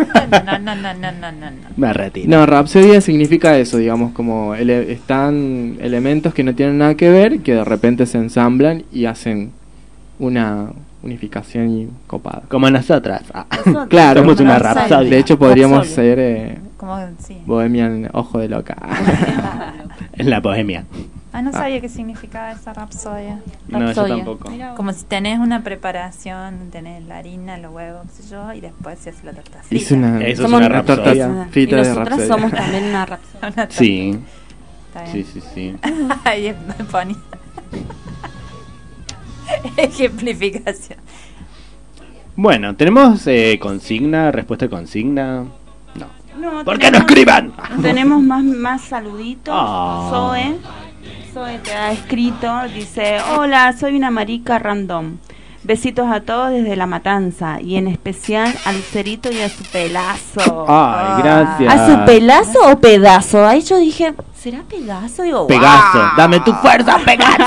Me retiro. No, Rapsodia significa eso, digamos, como están elementos que no tienen nada que ver, que de repente se ensamblan y hacen una unificación y copada. Como nosotras. Claro, somos una Rapsodia. De hecho podríamos ser sí. Bohemian Ojo de Loca. En la bohemia. No sabía qué significaba esa rapsodia. No, yo tampoco. Como si tenés una preparación, tenés la harina, los huevos, qué sé yo, y después se hace la torta frita. Eso es una rapsodia. Y nosotras somos también una rapsodia. Sí. Sí. Ahí me ponía ejemplificación. Bueno, ¿tenemos respuesta de consigna? No, ¿Por qué no escriban? Tenemos más saluditos. Ah. Zoe te ha escrito, dice: hola, soy una marica random. Besitos a todos desde La Matanza y en especial al Cerito y a su pelazo. Ay, gracias. ¿A su pelazo o pedazo? Ahí yo dije, ¿será pedazo? Digo, Pegaso, ¡guau! dame tu fuerza, Pegaso.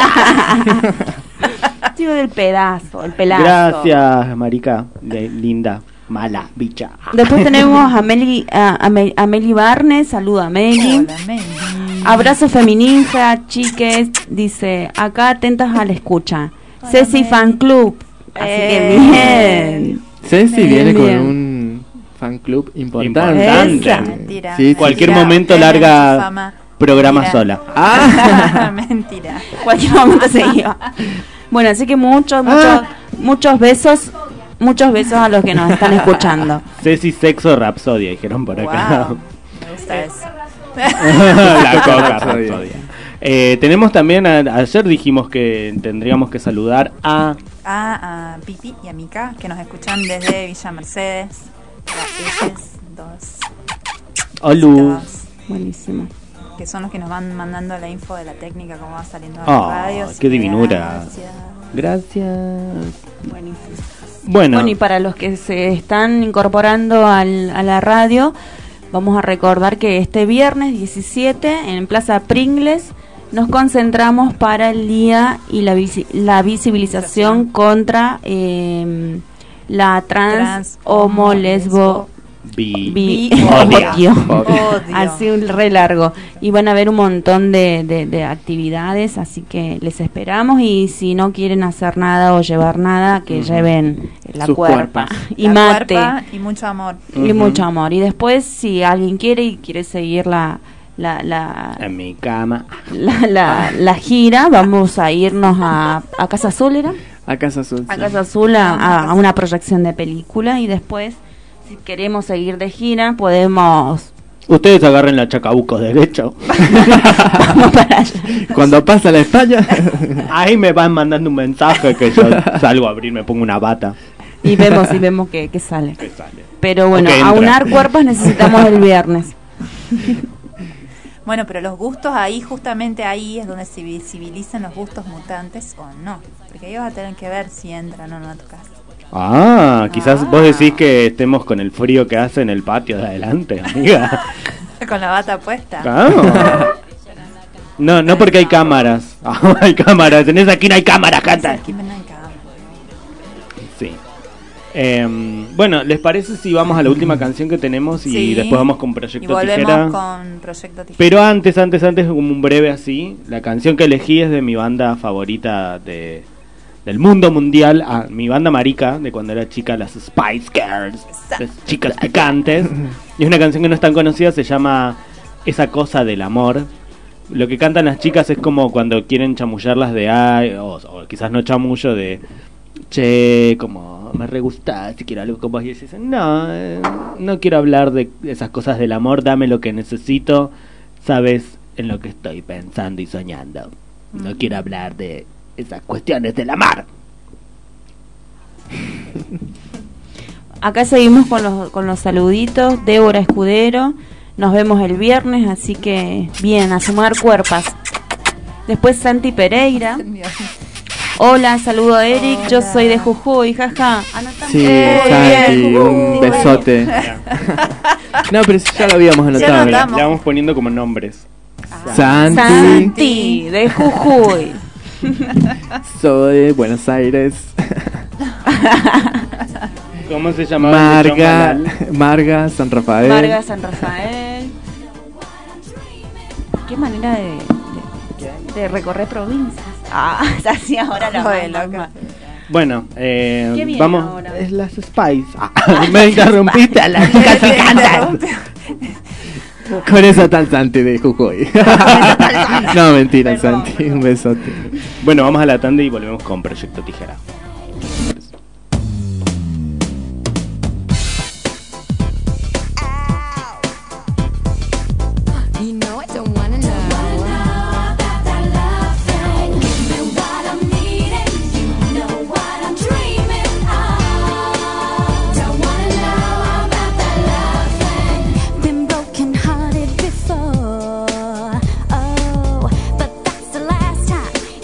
Digo del pedazo, el pelazo. Gracias, marica, linda, mala, bicha. Después tenemos a Meli Barnes, saluda a Meli. Hola, Meli. Abrazo femininja, chiques, dice, acá atentas a la escucha. Hola, Ceci Meli. Fan Club. Así que bien. Ceci viene con bien. un fan club importante. Esa. Mentira. Sí, cualquier Mentira. momento Tiene larga su fama. programa Mentira. sola. Mentira. Cualquier momento se iba. Bueno, así que muchos besos. Muchos besos a los que nos están escuchando. Ceci Sexo Rapsodia, dijeron por acá. Wow. Me gusta eso. La coca Rapsodia. Tenemos también, ayer dijimos que tendríamos que saludar a Pipi y a Mica, que nos escuchan desde Villa Mercedes. Para ellos dos. Olu. Buenísimo. Que son los que nos van mandando la info de la técnica, cómo va saliendo a Oh, la radio. qué divinura. Gracias. Buenísimo. Bueno, Y para los que se están incorporando a la radio, vamos a recordar que este viernes 17 en Plaza Pringles nos concentramos para el día y la visibilización contra la trans, homo, lesbo, odio. Así un re largo. Y van a haber un montón de actividades, así que les esperamos. Y si no quieren hacer nada o llevar nada, que lleven la cuerpa y la mate cuerpa y mucho amor. y mucho amor. Y después, si alguien quiere seguir en mi cama. la gira, vamos a irnos a Casa Azul, ¿era? A Casa Azul. A Casa Azul a una proyección de película. Y después, si queremos seguir de gira, podemos... Ustedes agarren la Chacabuco derecho. Cuando pasa la España. Ahí me van mandando un mensaje que yo salgo a abrir, me pongo una bata. Y vemos que sale. Que sale. Pero bueno, O que entra. aunar cuerpos necesitamos el viernes. Bueno, pero los gustos ahí, justamente ahí es donde se visibilizan los gustos mutantes o no. Porque ahí vas a tener que ver si entran o no a tu casa. Quizás vos decís que estemos con el frío que hace en el patio de adelante, amiga. Con la bata puesta. Claro. No porque hay cámaras. Hay cámaras, en esa esquina hay cámaras, Cata. Aquí no hay cámara. Sí. Bueno, ¿les parece si vamos a la última canción que tenemos y Sí. después vamos con Proyecto Y volvemos Tijera? con Proyecto Tijera. Pero antes, como un breve así, la canción que elegí es de mi banda favorita del mundo mundial, mi banda marica, de cuando era chica, las Spice Girls, las chicas picantes. Y es una canción que no es tan conocida, se llama Esa cosa del amor. Lo que cantan las chicas es como cuando quieren chamullarlas de o quizás no chamullo de che, como me re gusta, si quiero algo con vos, y ellos dicen no quiero hablar de esas cosas del amor, dame lo que necesito, sabes en lo que estoy pensando y soñando, no quiero hablar de esas cuestiones del amor. Acá seguimos con los saluditos. Débora Escudero, nos vemos el viernes, así que bien, a sumar cuerpas. Después Santi Pereira. Hola, saludo a Eric, yo soy de Jujuy, jaja. Sí, Santi, un besote. No, pero ya lo habíamos anotado. Le vamos poniendo como nombres. Santi, de Jujuy. Soy de Buenos Aires. ¿Cómo se llamaba? Marga San Rafael. Marga San Rafael. Qué manera de recorrer provincias. Así ahora lo veo. Bueno, bien vamos. ahora. Es las Spice. Me interrumpiste a las chicas picantes. Con esa tal Santi de Jujuy. No, mentira, Santi, un besote. Bueno, vamos a la tanda y volvemos con Proyecto Tijera. You know I don't wanna know that I love thing. You got 'em needing, you know what I'm dreaming of.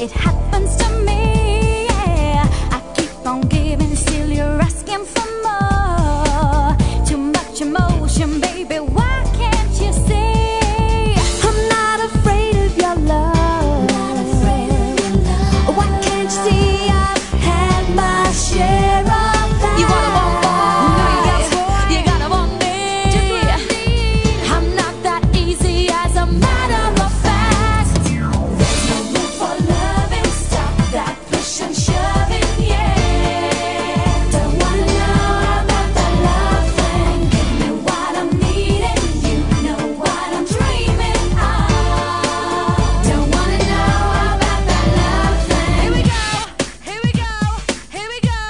it happens to me. Yeah, I keep on giving, still you're asking for more. Too much emotion, baby, why can't you see? I'm not afraid of your love. Why can't you see I've had my share of that? You wanna want more? You gotta want me. Just what I need. I'm not that easy, as a matter of fact. There's no room for loving. Stop that push and shoving, yeah. Don't wanna know about that love thing. Give me what I'm needing. You know what I'm dreaming of. Don't wanna know about that love thing. Here we go, here we go, here we go.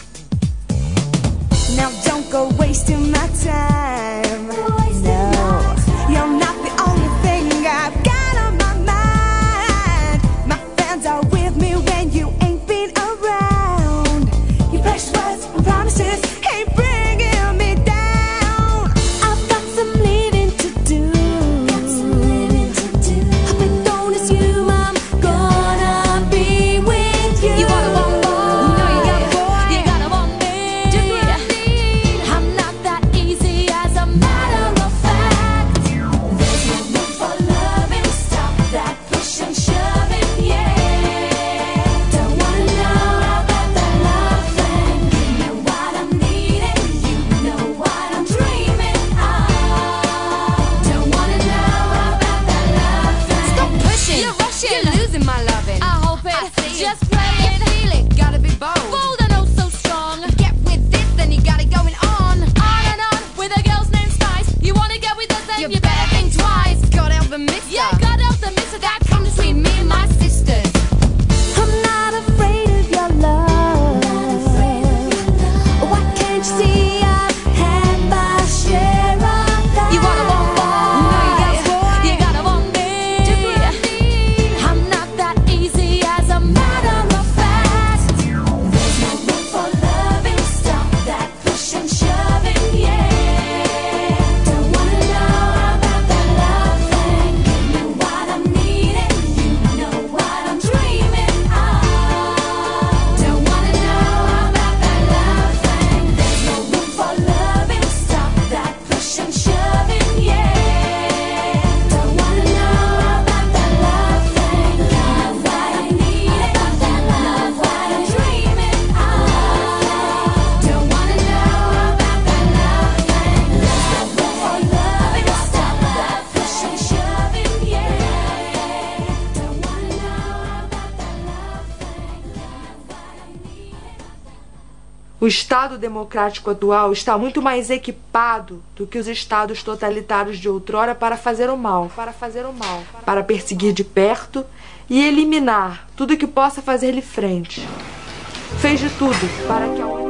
Now don't go wasting my time. No, you're not the only thing I've got on my mind. My fans are with me when you ain't been around. Your precious words and promises ain't bringing me down. I've got some living to do. I've been known as you, I'm gonna be with you. You wanna want more? No, you gotta want me. Just what I need. I'm not that easy, as a matter of fact. There's no room for loving. Stop that push and shoving, yeah. Don't wanna know about that love thing. Give me what I'm needing. You know what I'm dreaming of. Don't wanna know about that love thing. Stop pushing. You're rushing. You're losing my loving. I hope it. Just play it. Feel it. Gotta be bold. Bold and oh so strong. Get with this, then you got it going on and on. With a girl's named Spice. You wanna get with us, then you better think twice. Gotta help the mixer. Yeah, gotta help the mixer. That comes between me and my sisters. I'm not afraid of your love. Why can't you see I've had my share of that? You wanna want more? You gotta want me. Just what I need. I'm not that easy, as a matter of fact. There's no room for loving. Stop that push and shoving, yeah. Don't wanna know about that love thing. Give me what I'm needing. You know what I'm dreaming of. Don't wanna know about that love thing. There's no room for loving. Stop that push and shoving, yeah. Don't wanna know about that love thing. Love what I need, about that love what I'm dreaming of. Don't wanna know about that love thing. Love for loving. Stop that push and shoving, yeah. Don't wanna know about that love thing. O Estado democrático atual está muito mais equipado do que os estados totalitários de outrora para fazer o mal, para perseguir de perto e eliminar tudo que possa fazer-lhe frente. Fez de tudo para que a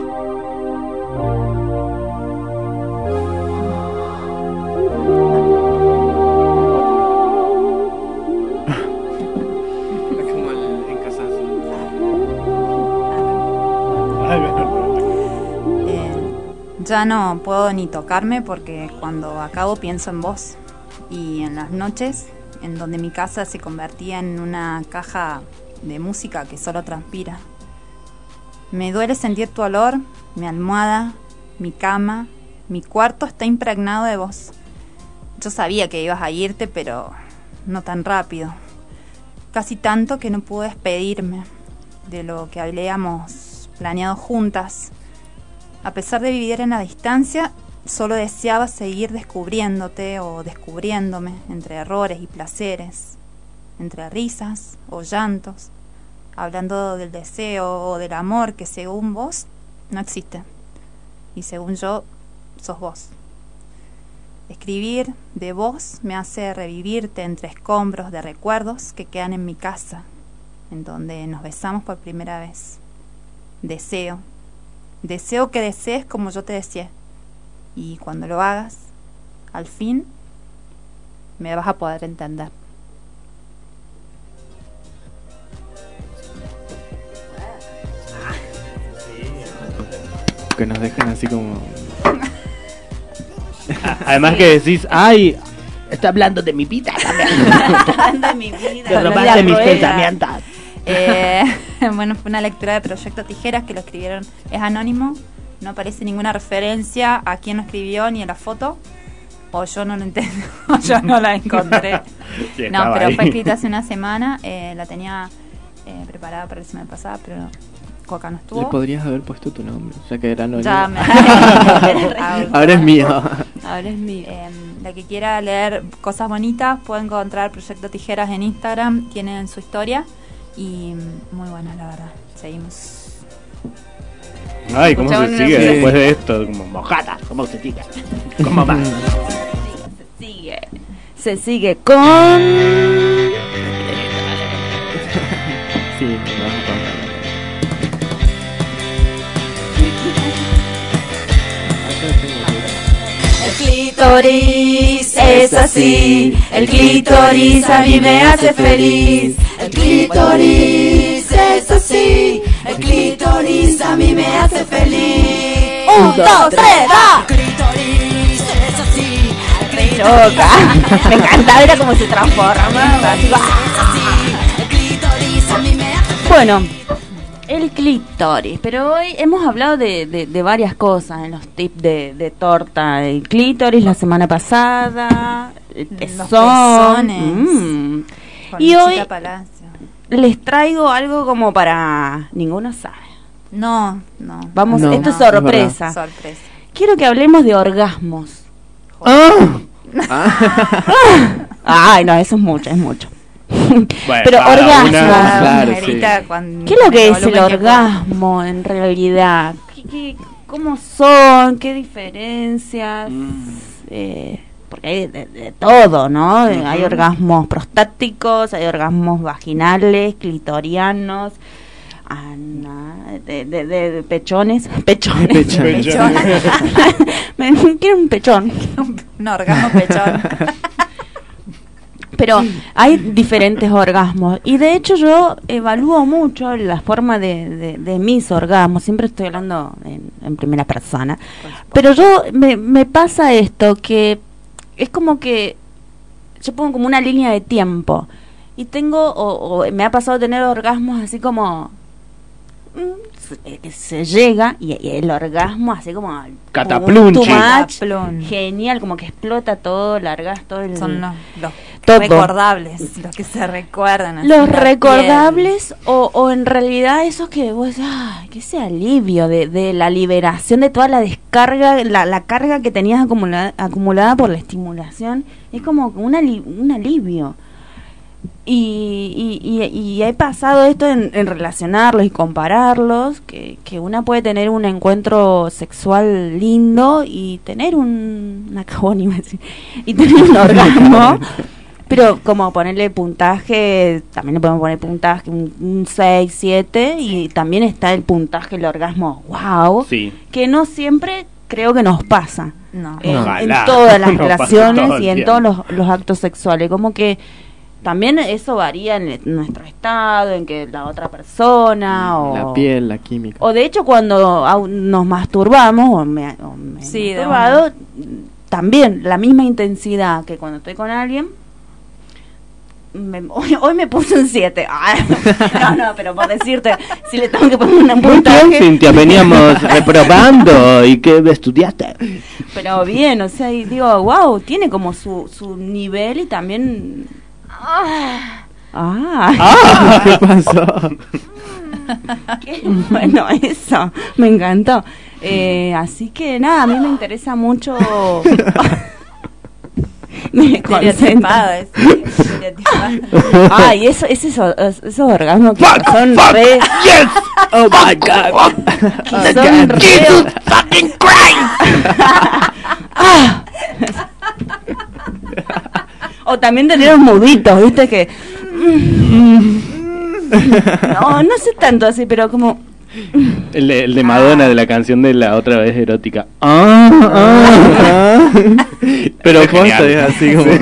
Ya no puedo ni tocarme porque cuando acabo pienso en vos. Y en las noches, en donde mi casa se convertía en una caja de música que solo transpira. Me duele sentir tu olor, mi almohada, mi cama, mi cuarto está impregnado de vos. Yo sabía que ibas a irte, pero no tan rápido. Casi tanto que no pude despedirme de lo que habíamos planeado juntas. A pesar de vivir en la distancia, solo deseaba seguir descubriéndote o descubriéndome entre errores y placeres, entre risas o llantos, hablando del deseo o del amor que según vos no existe y según yo sos vos. Escribir de vos me hace revivirte entre escombros de recuerdos que quedan en mi casa, en donde nos besamos por primera vez. Deseo que desees como yo te deseé, y cuando lo hagas, al fin me vas a poder entender. Que nos dejan así como... Además que decís, ay, está hablando de mi vida también. De mi vida. Te robaste mis pensamientos. Bueno, fue una lectura de Proyecto Tijeras que lo escribieron, es anónimo, no aparece ninguna referencia a quién lo escribió ni a la foto, o yo no lo entiendo, o yo no la encontré. Sí, No, estaba pero ahí. fue escrita hace una semana, la tenía preparada para la semana pasada, pero Coca no estuvo. Le podrías haber puesto tu nombre, ya que era anónimo. Ya me Ahora es mío. Ahora es mío. La que quiera leer cosas bonitas puede encontrar Proyecto Tijeras en Instagram, tienen su historia y muy buena, la verdad. Seguimos. Ay, ¿cómo se Escuchamos sigue una- después de esto? Como mojada, ¿cómo se sigue? ¿Cómo va? Se sigue con... Sí, me vas a contar. El clítoris es así, el clítoris a mí me hace feliz. El clítoris es así, el clítoris a mí me hace feliz. 1, 2, 3, va. El clítoris es así, el clítoris Choca. Me encanta ver cómo se transforma. Así va. el clítoris a mí me hace feliz. Bueno, el clítoris, pero hoy hemos hablado de varias cosas en los tips de torta. El clítoris la semana pasada, el pezón. pezones. Con Y hoy Luchita Palacio. les traigo algo como para... Ninguno sabe. No. Vamos, No, esto es es sorpresa. Sorpresa. Quiero que hablemos de orgasmos. Ay, no, eso es mucho, es mucho. Bueno, Pero cada orgasmo. una- Claro, Mujerita, sí. cuando- ¿Qué es lo que es el volumen que orgasmo en realidad? ¿Cómo son? ¿Qué diferencias? Porque hay de todo, ¿no? Hay orgasmos prostáticos, hay orgasmos vaginales, clitorianos, de pechones. Pechones. Me quiero un pechón. Un orgasmo pechón. Pero hay diferentes orgasmos y de hecho yo evalúo mucho la forma de mis orgasmos, siempre estoy hablando en primera persona, pero yo me pasa esto, que es como que yo pongo como una línea de tiempo y tengo, o me ha pasado tener orgasmos así como... que se llega y el orgasmo así como Cataplunchi. too much, Cataplun. genial, como que explota todo, largas todo el... Son los todo. recordables, los que se recuerdan. así, Los la recordables o en realidad esos que vos, ay, que ese alivio de la liberación de toda la descarga, la carga que tenías acumulada por la estimulación, es como un alivio. Y he pasado esto en relacionarlos y compararlos, que una puede tener un encuentro sexual lindo y tener una cajón, iba a decir, y tener un orgasmo, pero como ponerle puntaje, también le podemos poner puntaje, un 6, 7, y también está el puntaje, el orgasmo, wow, Sí. que no siempre creo que nos pasa. No. En Ojalá. todas las Nos pasa relaciones todo el y en tiempo. todos los actos sexuales, como que también eso varía en nuestro estado, en que la otra persona o La piel, la química. o de hecho cuando nos masturbamos o me Sí, he de masturbado, también la misma intensidad que cuando estoy con alguien. Hoy me puse un 7. No, pero por decirte, si le tengo que poner un Muy bien, puntaje. Cintia, veníamos reprobando. ¿Y qué estudiaste? Pero bien, o sea, y digo, wow, tiene como su nivel y también... ¿Qué pasó? Qué bueno eso, me encantó. Así que nada, a mí me interesa mucho... Estereotipado, estereotipado. Ay, esos orgasmos que son re... Yes! Oh my God. Que son re... Jesus fucking Christ. O también tener los muditos, ¿viste? Que... No sé tanto así, pero como... El de Madonna, de la canción de la otra vez erótica. Pero Es posta genial. es así como...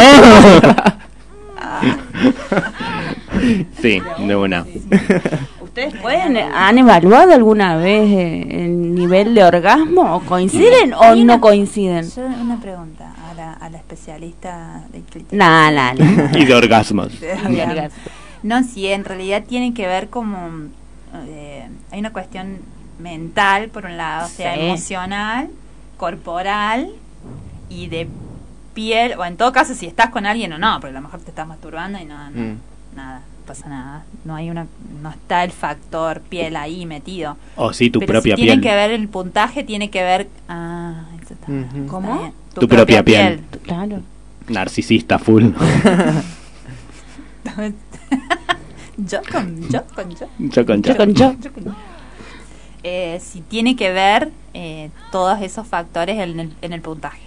Sí, de una. ¿Ustedes han evaluado alguna vez el nivel de orgasmo? ¿O coinciden o no coinciden? Yo una pregunta a la especialista de clítoris. No. Y de orgasmos. No, sí, en realidad tiene que ver como... hay una cuestión mental, por un lado, o sea, Sí. emocional, corporal y de piel, o en todo caso si estás con alguien o no, porque a lo mejor te estás masturbando y nada, no pasa nada. No está el factor piel ahí metido. O sí, tu Pero propia si tiene piel. que ver el puntaje, tiene que ver... eso está, ¿Cómo? está bien. Tu propia piel. Claro. Narcisista full. Yo con yo. Yo con yo. Si tiene que ver todos esos factores en el puntaje.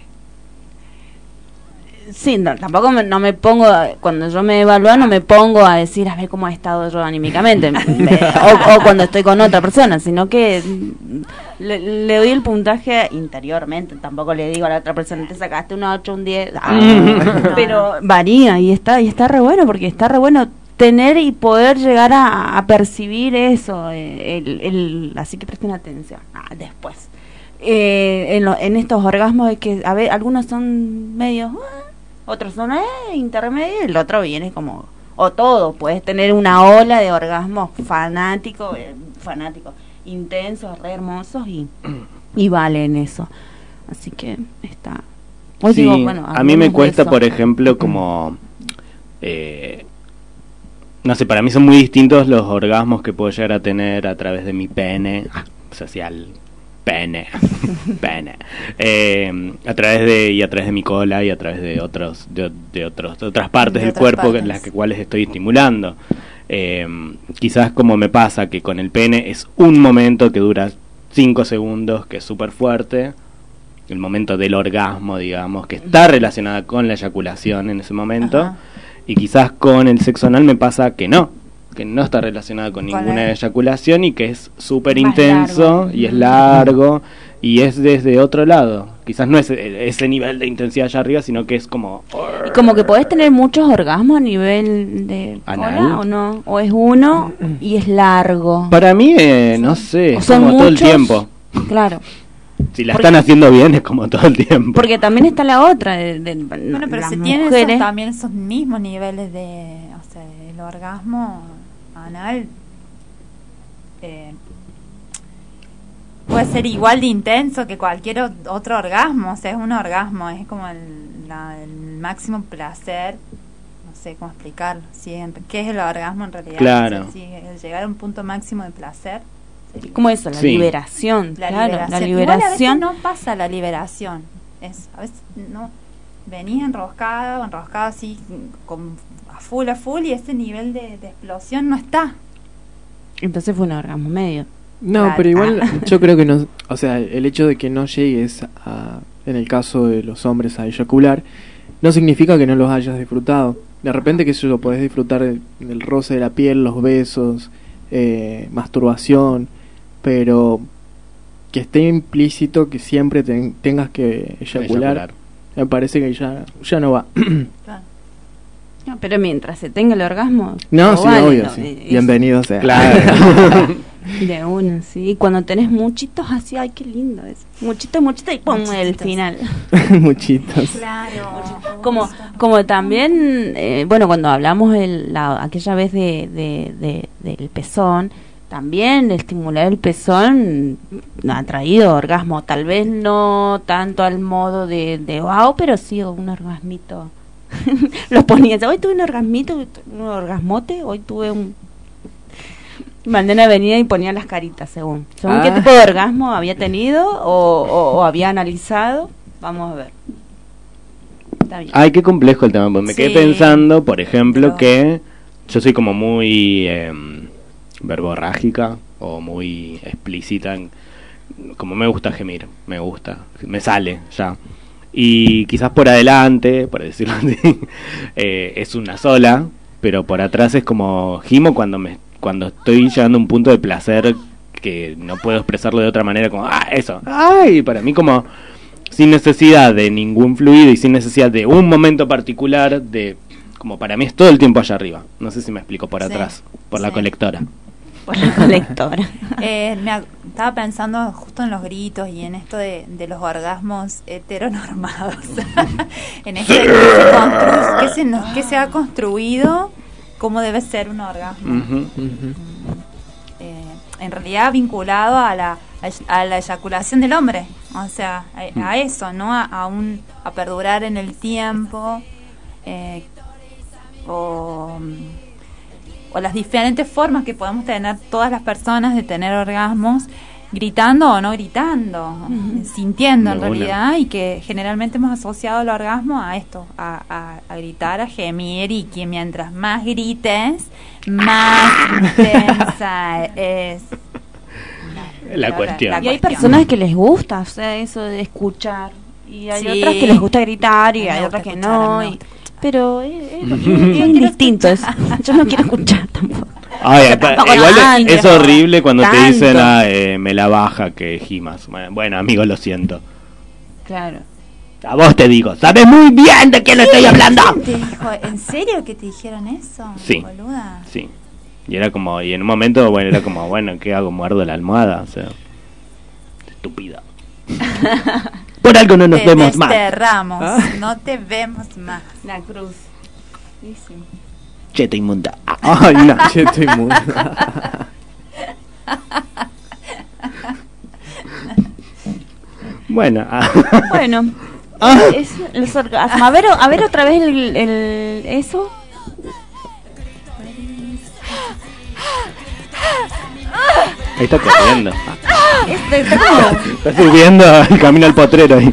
Sí, tampoco no me pongo, cuando yo me evalúo, no me pongo a decir a ver cómo he estado yo anímicamente, o cuando estoy con otra persona, sino que le doy el puntaje interiormente, tampoco le digo a la otra persona, te sacaste un 8, un 10, pero varía y está re bueno, porque está re bueno tener y poder llegar a percibir eso, así que presten atención, después. En estos orgasmos es que a ver, algunos son medios, otros son intermedios, y el otro viene como, o todo, puedes tener una ola de orgasmos fanáticos, intensos, re hermosos y valen eso. Así que está. Hoy Sí, digo, bueno, a mí me hablemos de cuesta, eso. por ejemplo, como... no sé, para mí son muy distintos los orgasmos que puedo llegar a tener a través de mi pene social. Pene. A través de mi cola y a través de otras partes del cuerpo en las cuales estoy estimulando. Quizás como me pasa que con el pene es un momento que dura 5 segundos, que es súper fuerte, el momento del orgasmo, digamos, que está relacionada con la eyaculación en ese momento. Ajá. Y quizás con el sexo anal me pasa que no está relacionada con ninguna eyaculación y que es súper intenso largo. Y es largo y es desde otro lado. Quizás no es ese nivel de intensidad allá arriba, sino que es como... Y como que podés tener muchos orgasmos a nivel de cola, ¿o no? O es uno y es largo. Para mí, no sé, es como todo el tiempo. Claro. Si la están haciendo bien es como todo el tiempo. Porque también está la otra bueno, pero las se tienen mujeres. También esos mismos niveles de, o sea, el orgasmo anal puede ser igual de intenso que cualquier otro orgasmo, o sea, es un orgasmo, es como el máximo placer, no sé cómo explicarlo, ¿sí? ¿Qué es el orgasmo en realidad? Claro. O sea, ¿sí? El llegar a un punto máximo de placer. ¿Cómo eso? La liberación. La liberación. Igual a veces no pasa la liberación. A veces no venís enroscado así a full y ese nivel de explosión no está. Entonces fue un orgasmo medio. No, claro. pero igual yo creo que no, o sea, el hecho de que no llegues en el caso de los hombres a eyacular, no significa que no los hayas disfrutado. De repente que eso lo podés disfrutar del roce de la piel, los besos, masturbación, pero que esté implícito que siempre tengas que eyacular, me parece que ya no va. Claro. No, pero mientras se tenga el orgasmo, no, sí, vale, obvio, sí. Bienvenido sea. Claro. De una, sí. Cuando tenés muchitos así, ay, qué lindo es. Muchitos y pum, el final. Muchitos. Claro. Como también, bueno, cuando hablamos aquella vez del pezón, también estimular el pezón ha traído orgasmo. Tal vez no tanto al modo de wow, pero sí un orgasmito. Los ponía, hoy tuve un orgasmito, un orgasmote, hoy tuve un... Mandé una avenida y ponía las caritas según qué tipo de orgasmo había tenido o había analizado. Vamos a ver. Está bien. Ay, qué complejo el tema, porque me quedé pensando, por ejemplo, que yo soy como muy verborrágica o muy explícita, como me gusta gemir, me sale ya. Y quizás por adelante, por decirlo así, es una sola, pero por atrás es como gimo cuando estoy llegando a un punto de placer que no puedo expresarlo de otra manera, como eso, ay, para mí como sin necesidad de ningún fluido y sin necesidad de un momento particular, como para mí es todo el tiempo allá arriba. No sé si me explico, por atrás, por la colectora. Por la colectora. Estaba pensando justo en los gritos y en esto de los orgasmos heteronormados. En esto que se ha construido cómo debe ser un orgasmo. Ujú. En realidad vinculado a la eyaculación del hombre, o sea, a eso, ¿no? A perdurar en el tiempo, o las diferentes formas que podemos tener todas las personas de tener orgasmos, gritando o no gritando, sintiendo en De una. realidad, y que generalmente hemos asociado el orgasmo a esto, a gritar, a gemir, y que mientras más grites, más intensa es La cuestión. Y hay personas que les gusta, o sea, eso de escuchar. Y hay Sí. otras que les gusta gritar y A mí me hay gusta otras que escuchar, no. a mí me y- gusta pero es distinto eso. Yo no quiero escuchar tampoco. Ay, Tampoco igual tanto, es horrible cuando te tanto. dicen, me la baja que gimas. Bueno, amigo, lo siento. Claro. A vos te digo, sabes muy bien de quién estoy hablando. ¿Quién te dijo? ¿En serio que te dijeron eso? Sí. Boluda. Sí. Y era como, y en un momento, bueno, era como, bueno, ¿qué hago? Muerdo la almohada, o sea. Estúpida. Por algo no nos Te vemos más. desterramos, ¿Ah? no te vemos más. La cruz. Sí, sí. Cheta inmunda. Ay, no. Cheta inmunda. Bueno. Bueno. Es los orgasmos. A ver otra vez el eso. Ahí está corriendo. Está Está subiendo el camino al potrero ahí.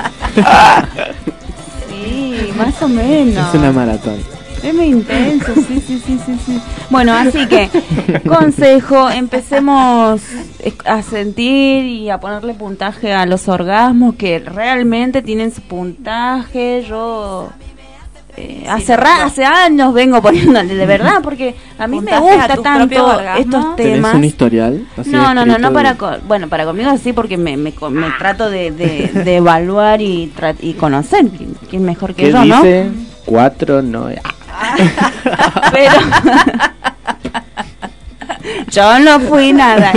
Sí, más o menos. Es una maratón. Es muy intenso, sí. Bueno, así que, consejo, empecemos a sentir y a ponerle puntaje a los orgasmos que realmente tienen su puntaje. Yo hace años vengo poniéndole, de verdad, porque a mí me Puntaje a gusta tus propios tanto orgasmos. estos ¿Tenés temas. un historial? Así No escrito para de- bueno, para conmigo sí, porque me trato de evaluar y conocer quién es mejor que ¿Qué yo, ¿no? dice? 4, no. Pero yo no fui nada.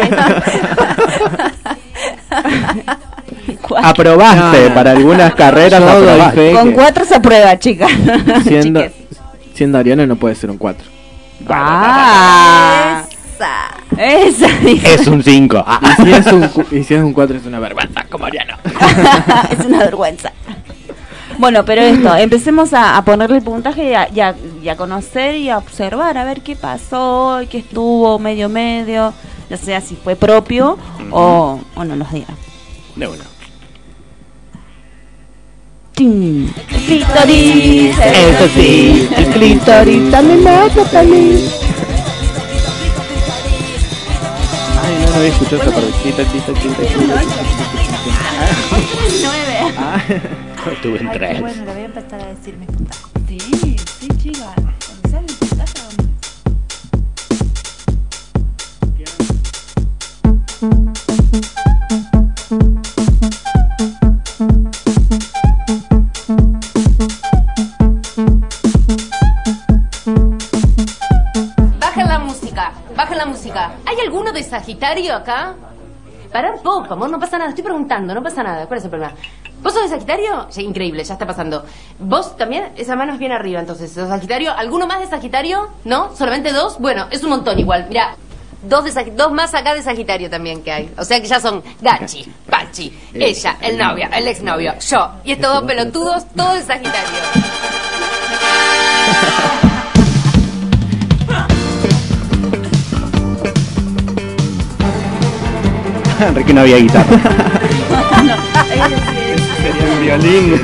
Aprobaste No. para algunas carreras. Yo doy aprobaste. fe Con que 4 se aprueba, chicas. siendo Ariana no puede ser un 4. Ah, esa. Es un 5. Y si es un 4 es una vergüenza, como Ariana. Es una vergüenza. Bueno, pero esto, empecemos a ponerle el puntaje y a conocer y a observar, a ver qué pasó, qué estuvo medio, no sé si fue propio o no nos diga. De una. ¡Tin! Clítoris. Eso sí, el clítoris también me hace feliz. Ay, no había escuchado esa parte. Estuve en Ay, qué 3. bueno, le voy a empezar a decir mis puntajes. Sí, chicas. Cuando sale el puntaje, Baja la música. ¿Hay alguno de Sagitario acá? Para un poco, amor, no pasa nada. Estoy preguntando, no pasa nada. ¿Cuál es el problema? ¿Vos sos de Sagitario? Sí, increíble, ya está pasando. ¿Vos también? Esa mano es bien arriba, entonces. ¿Sos Sagitario? ¿Alguno más de Sagitario? ¿No? ¿Solamente 2? Bueno, es un montón igual. Mira, 2 más acá de Sagitario también que hay. O sea que ya son Gachi, Pachi, ella, el novio, el exnovio, yo. Y estos 2 pelotudos, todos de Sagitario. Enrique no había guitarra. Sería un violín.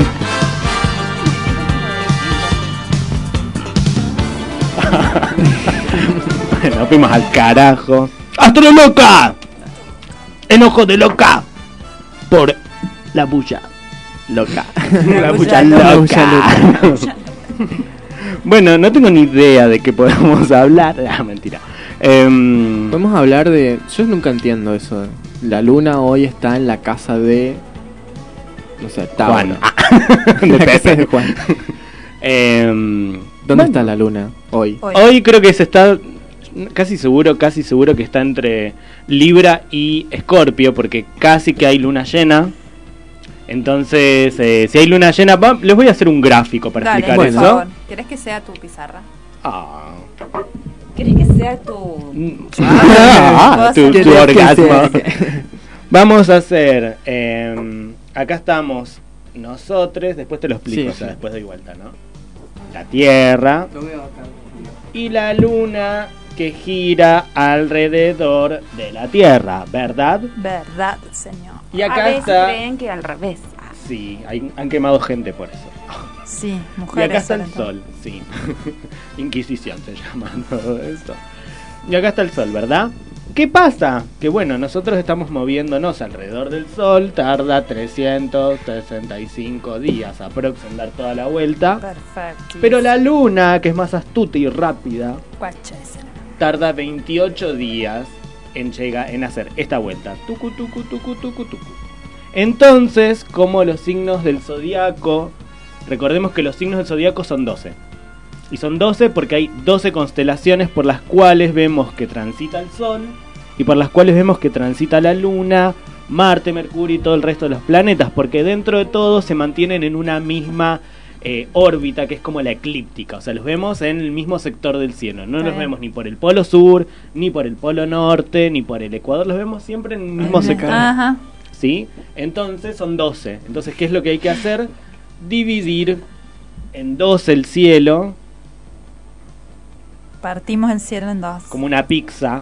Nos fuimos al carajo. ¡Astro loca! Enojo de loca. Por la bulla loca. La bulla loca. Bueno, no tengo ni idea de qué podemos hablar. Ah, mentira. Podemos hablar de... Yo nunca entiendo eso. La luna hoy está en la casa de... No sé, Juan. De la casa de Juan. ¿Dónde bueno, está la luna hoy? Hoy creo que se está... Casi seguro que está entre Libra y Escorpio, porque casi que hay luna llena. Entonces, si hay luna llena, les voy a hacer un gráfico para Dale, explicar por eso. favor. ¿Querés que sea tu pizarra? Ah. ¿Querés que sea tu...? Tu orgasmo. Vamos a hacer... acá estamos nosotros, después te lo explico, Sí, o sea, sí. después doy vuelta, ¿no? La Tierra y la Luna que gira alrededor de la Tierra, ¿verdad? Verdad, señor. Y A acá veces está... creen que al revés. Sí, han quemado gente por eso. Sí, Y mujeres. acá está el sobre todo. sol, sí. Inquisición se llama todo esto. Y acá está el sol, ¿verdad? ¿Qué pasa? Que bueno, nosotros estamos moviéndonos alrededor del sol, tarda 365 días aprox en dar toda la vuelta. Perfecto. Pero la luna, que es más astuta y rápida, Guacha ese. tarda 28 días en hacer esta vuelta. Tucu, tucu, tucu, tucu, tucu. Entonces, como los signos del zodiaco, recordemos que los signos del zodiaco son 12. Y son 12 porque hay 12 constelaciones por las cuales vemos que transita el Sol y por las cuales vemos que transita la Luna, Marte, Mercurio y todo el resto de los planetas, porque dentro de todo se mantienen en una misma órbita que es como la eclíptica, o sea, los vemos en el mismo sector del cielo, no los vemos ni por el polo sur, ni por el polo norte, ni por el ecuador, los vemos siempre en el mismo sector. Ajá. ¿Sí? Entonces son 12. Entonces, ¿qué es lo que hay que hacer? Dividir en 12 el cielo, Partimos el cielo en dos. como una pizza.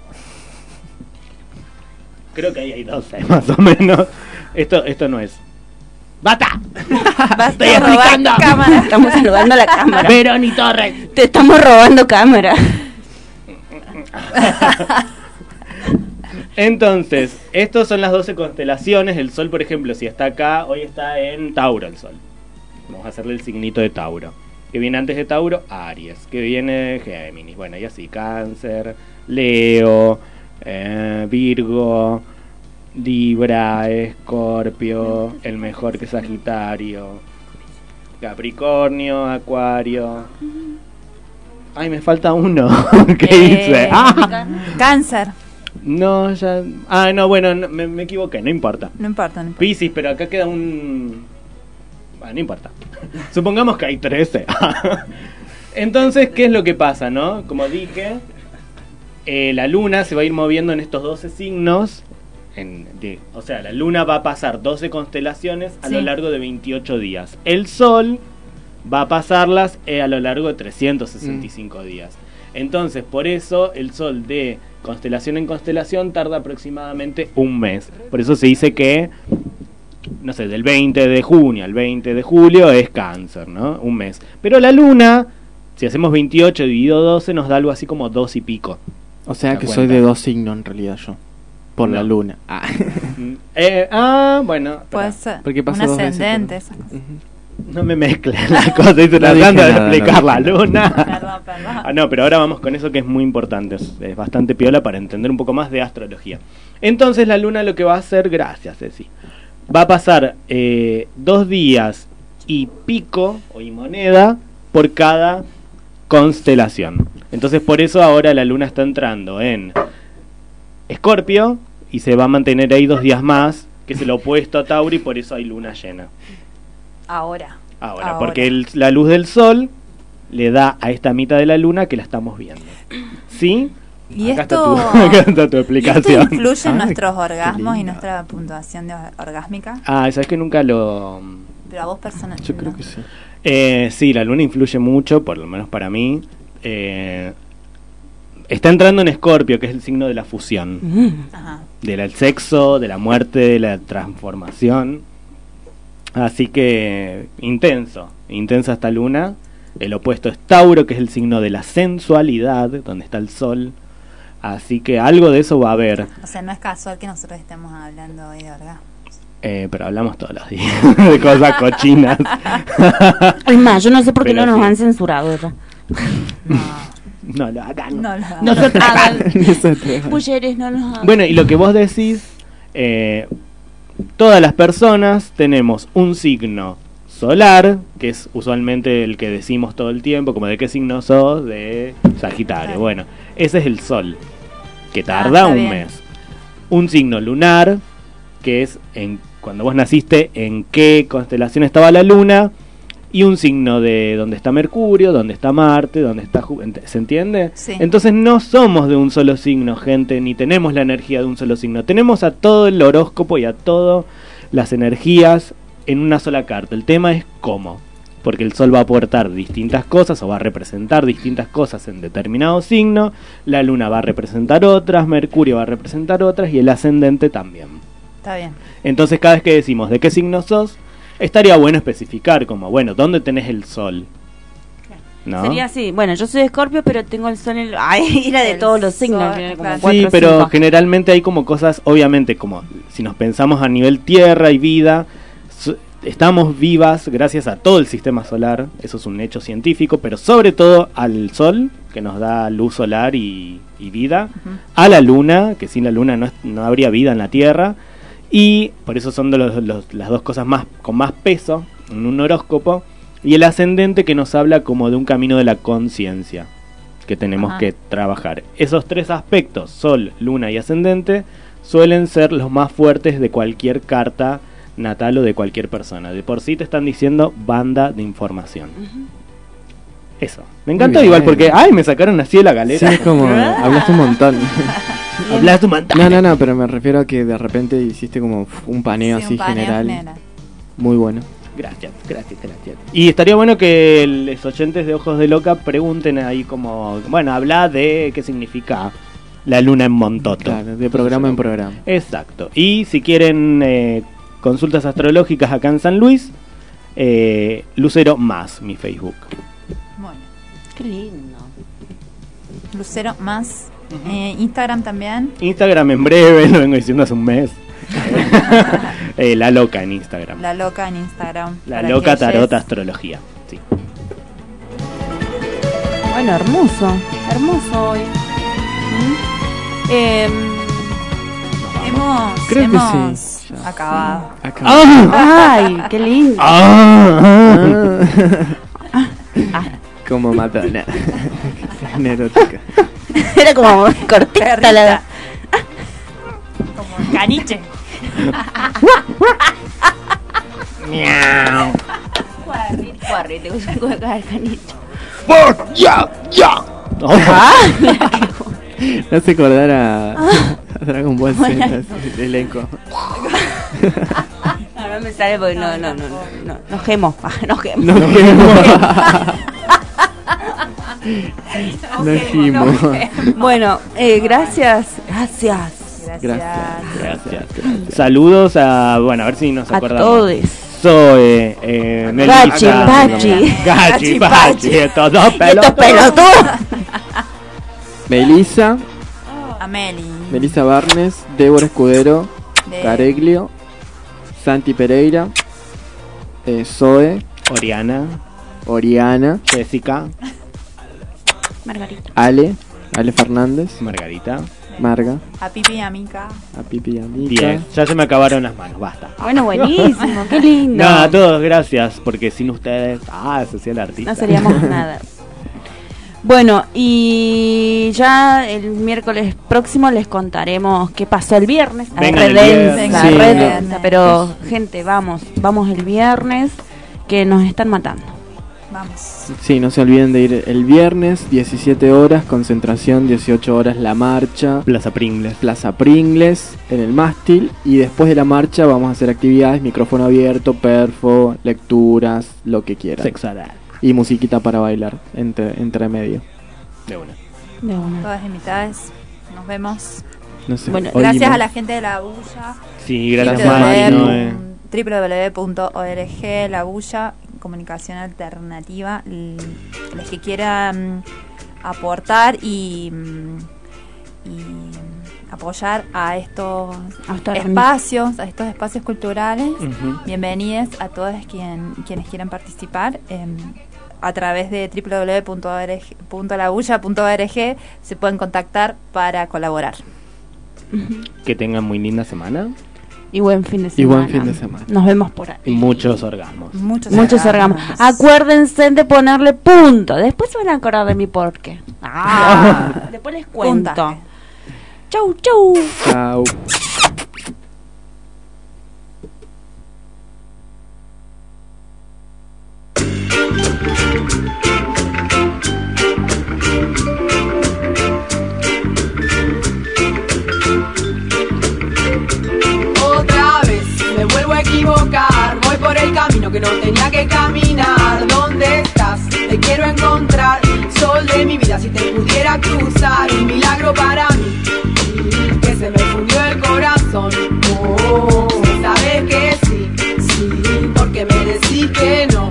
Creo que ahí hay 12, más o menos. Esto no es. ¡Bata! Estoy explicando. Cámara. Estamos saludando a la cámara. Veroni Torres. Te estamos robando cámara. Entonces, estos son las 12 constelaciones. El Sol, por ejemplo, si está acá, hoy está en Tauro el Sol. Vamos a hacerle el signito de Tauro. Que viene antes de Tauro, Aries. Que viene de Géminis. Bueno, y así, Cáncer, Leo, Virgo, Libra, Escorpio, el mejor que Sagitario, Capricornio, Acuario. Ay, me falta uno. ¿Qué hice? ¡Ah! Cáncer. No, ya... Ah, no, bueno, no, me equivoqué, no importa. No importa, no importa. Piscis, pero acá queda un... Bueno, no importa. Supongamos que hay 13. Entonces, ¿qué es lo que pasa, no? Como dije, la luna se va a ir moviendo en estos 12 signos. O sea, la luna va a pasar 12 constelaciones a lo largo de 28 días. El sol va a pasarlas a lo largo de 365 días. Entonces, por eso el sol de constelación en constelación tarda aproximadamente un mes. Por eso se dice que, no sé, del 20 de junio al 20 de julio es Cáncer, ¿no? Un mes. Pero la luna, si hacemos 28 dividido 12, nos da algo así como 2 y pico. O sea ¿Te que das soy cuenta? de dos signos en realidad yo. Por la No. luna. Bueno. Puede espera. ser. Un ascendente. Esas cosas. No me mezclen las cosas, estoy tratando de explicar la luna. Perdón. Ah, no, pero ahora vamos con eso que es muy importante. Es bastante piola para entender un poco más de astrología. Entonces la luna lo que va a hacer, gracias Ceci, va a pasar 2 días y pico y moneda por cada constelación. Entonces por eso ahora la luna está entrando en Escorpio y se va a mantener ahí 2 días más, que es el opuesto a Tauro, y por eso hay luna llena. Ahora. Porque la luz del sol le da a esta mitad de la luna que la estamos viendo. ¿Sí? Y Acá esto, acá está tu ¿y explicación. esto influye en Ay, nuestros qué orgasmos y lindo. nuestra puntuación orgásmica? Ah, sabes que nunca lo... Pero a vos personalmente. Yo creo que sí. Sí, la luna influye mucho, por lo menos para mí. Está entrando en Escorpio, que es el signo de la fusión. Ajá. Del sexo, de la muerte, de la transformación. Así que intensa esta luna. El opuesto es Tauro, que es el signo de la sensualidad, donde está el sol. Así que algo de eso va a haber. O sea, no es casual que nosotros estemos hablando hoy de orgasmo. Pero hablamos todos los días de cosas cochinas. Es más, yo no sé por qué Pero no nos sí. han censurado ya. No lo hagan. No lo No se atrevan. Mujeres, no nos hagan. Bueno, y lo que vos decís, todas las personas tenemos un signo solar, que es usualmente el que decimos todo el tiempo, como de qué signo sos, de Sagitario. Bueno, ese es el sol, que tarda está un bien. mes. Un signo lunar, que es cuando vos naciste, en qué constelación estaba la luna. y un signo de donde está Mercurio, donde está Marte, donde está ¿se entiende? Sí. Entonces no somos de un solo signo, gente, ni tenemos la energía de un solo signo. Tenemos a todo el horóscopo y a todas las energías en una sola carta. El tema es cómo. Porque el Sol va a aportar distintas cosas o va a representar distintas cosas en determinado signo, la Luna va a representar otras, Mercurio va a representar otras y el ascendente también. Está bien. Entonces cada vez que decimos de qué signo sos, estaría bueno especificar como, bueno, ¿dónde tenés el Sol? ¿No? Sería así, bueno, yo soy de Escorpio, pero tengo el sol en el... Ay, era de todos los signos. Como claro. 4 Sí, o pero 5. generalmente hay como cosas, obviamente, como si nos pensamos a nivel tierra y vida, estamos vivas gracias a todo el sistema solar, eso es un hecho científico, pero sobre todo al Sol, que nos da luz solar y vida, a la Luna, que sin la Luna no habría vida en la Tierra, y por eso son de las dos cosas más con más peso en un horóscopo, y el ascendente, que nos habla como de un camino de la conciencia que tenemos que trabajar. Esos tres aspectos, Sol, Luna y ascendente, suelen ser los más fuertes de cualquier carta natal o de cualquier persona. De por sí te están diciendo banda de información. Eso. Me encantó igual porque, ay, me sacaron así de la galera. Sí, es como, hablaste un montón. Hablaste un montón. No, pero me refiero a que de repente hiciste como un paneo así general. Muy bueno. Gracias. Y estaría bueno que los oyentes de Ojos de Loca pregunten ahí como, bueno, habla de qué significa la luna en Montoto. Claro, de programa en programa. Exacto. Y si quieren consultas astrológicas acá en San Luis, Lucero Más, mi Facebook. Bueno. Qué lindo. Lucero Más. Instagram también. Instagram en breve, lo vengo diciendo hace un mes. La Loca en Instagram. La Loca en Instagram. La Loca Tarot Astrología. Sí. Bueno, hermoso hoy. Creo que hemos sí. acabado. Ay, qué lindo. Como Madonna. Erótica. Era como cortita la... Como caniche. Miau. Guarrete, con el caniche. Ya. No se acordar a Dragon Ball Z, el elenco. No me sale porque no gemo. No gimo. Bueno, gracias. Saludos a, bueno, a ver si nos acordamos. A todos. Zoe, Gachi, Pachi, todos pelotudos. Melissa, Ameli, Barnes, Débora Escudero, Careglio, Santi Pereira, Zoe, Oriana, Jessica, Margarita, Ale Fernández, Margarita, Marga, a Pipi y a Mica. Bien, ya se me acabaron las manos, basta. Bueno, buenísimo, qué lindo. Nada, a todos, gracias, porque sin ustedes, social artista. No seríamos nada. Bueno, y ya el miércoles próximo les contaremos qué pasó el viernes. Redensa. Pero, gente, vamos el viernes, que nos están matando. Vamos. Sí, no se olviden de ir el viernes, 17 horas, concentración, 18 horas la marcha. Plaza Pringles, en el mástil. Y después de la marcha vamos a hacer actividades, micrófono abierto, perfo, lecturas, lo que quieran. Sexo oral. Y musiquita para bailar, entre medio. De una. Todas invitadas. Nos vemos. No sé, bueno, gracias a la gente de La Bulla. Sí, gracias Mari. www.org, La Bulla, comunicación alternativa. Los que quieran aportar y apoyar a estos espacios culturales. Bienvenidos a todos quienes quieran participar. A través de www.labulla.org se pueden contactar para colaborar. Que tengan muy linda semana. Y buen fin de semana. Nos vemos por ahí. Y muchos orgasmos. Muchos orgasmos. Acuérdense de ponerle punto. Después se van a acordar de mi porqué. Después les cuento. Punta. Chau. Chau. que no tenía que caminar. ¿Dónde estás? Te quiero encontrar. Sol de mi vida, si te pudiera cruzar. Un milagro para mí, que se me fundió el corazón. Oh, sabes que sí, sí, porque me decís que no,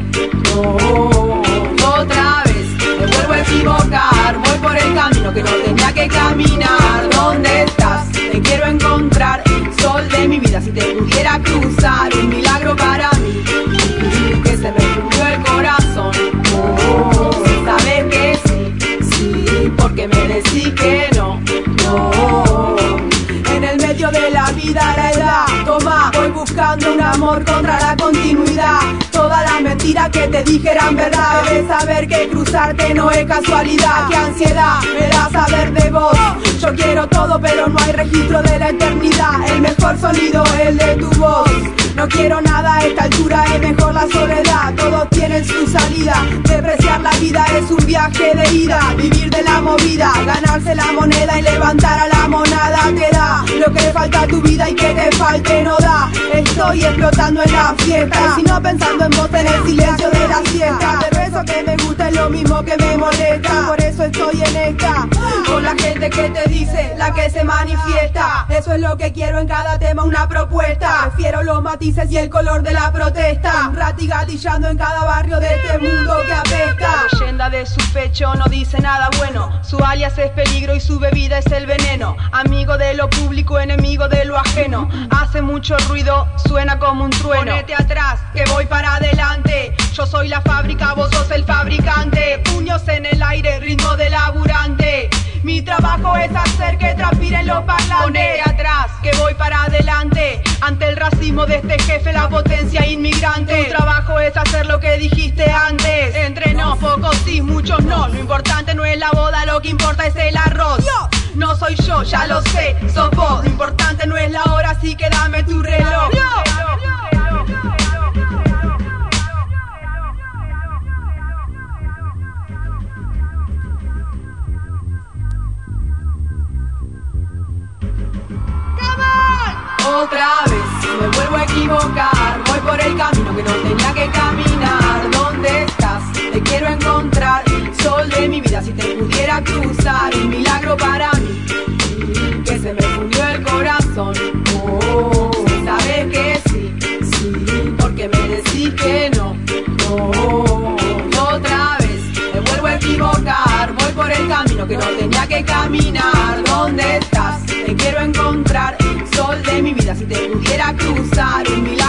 no. Otra vez me vuelvo a equivocar. Voy por el camino que no tenía que caminar. ¿Dónde estás? Te quiero encontrar. Sol de mi vida, si te pudiera cruzar. Un milagro para mí, que se me fundió el corazón. Oh, sabes que sí, sí, porque me decís que no, no. En el medio de la vida, la edad, toma, voy buscando un amor contra la continuidad. Todas las mentiras que te dije eran verdad. Debes saber que cruzarte no es casualidad. Qué ansiedad me da saber de vos. Yo quiero todo, pero no hay registro de la eternidad. El mejor sonido es el de tu voz. No quiero nada a esta altura, es mejor la soledad. Todos tienen su salida. Depreciar la vida es un viaje de ida. Vivir de la movida, ganarse la moneda y levantar a la monada. Te da lo que le falta a tu vida y que te falte no da. Estoy explotando en la fiesta, y si no pensando en vos en el silencio de la siesta. Pero eso que me gusta es lo mismo que me molesta. Por eso estoy en esta, con la gente que te dice, la que se manifiesta. Eso es lo que quiero en cada tema, una propuesta. Prefiero los matices y el color de la protesta. Un rati gatillando en cada barrio de este mundo que apesta. La leyenda de su pecho no dice nada bueno. Su alias es peligro y su bebida es el veneno. Amigo de lo público, enemigo de lo ajeno. Hace mucho ruido, suena como un trueno. Ponete atrás, que voy para adelante. Yo soy la fábrica, vos sos el fabricante. Puños en el aire, ritmo de laburante. Mi trabajo es hacer que transpiren los parlantes. Ponete atrás, que voy para adelante. Ante el racismo de este jefe, la potencia inmigrante. Tu trabajo es hacer lo que dijiste antes. Entre no, pocos sí, muchos no. Lo importante no es la boda, lo que importa es el arroz. No soy yo, ya lo sé, sos vos. Lo importante no es la hora, así que dame tu reloj. Otra vez me vuelvo a equivocar. Voy por el camino que no tenía que caminar. ¿Dónde estás? Te quiero encontrar. Sol de mi vida, si te pudiera cruzar. Un milagro para mí, que se me fundió el corazón. Oh, sabes que sí, sí, porque me decís que no, no. Otra vez me vuelvo a equivocar. Voy por el camino que no tenía que caminar. ¿Dónde estás? Te quiero encontrar. Sol de mi vida, si te pudiera cruzar. Un milagro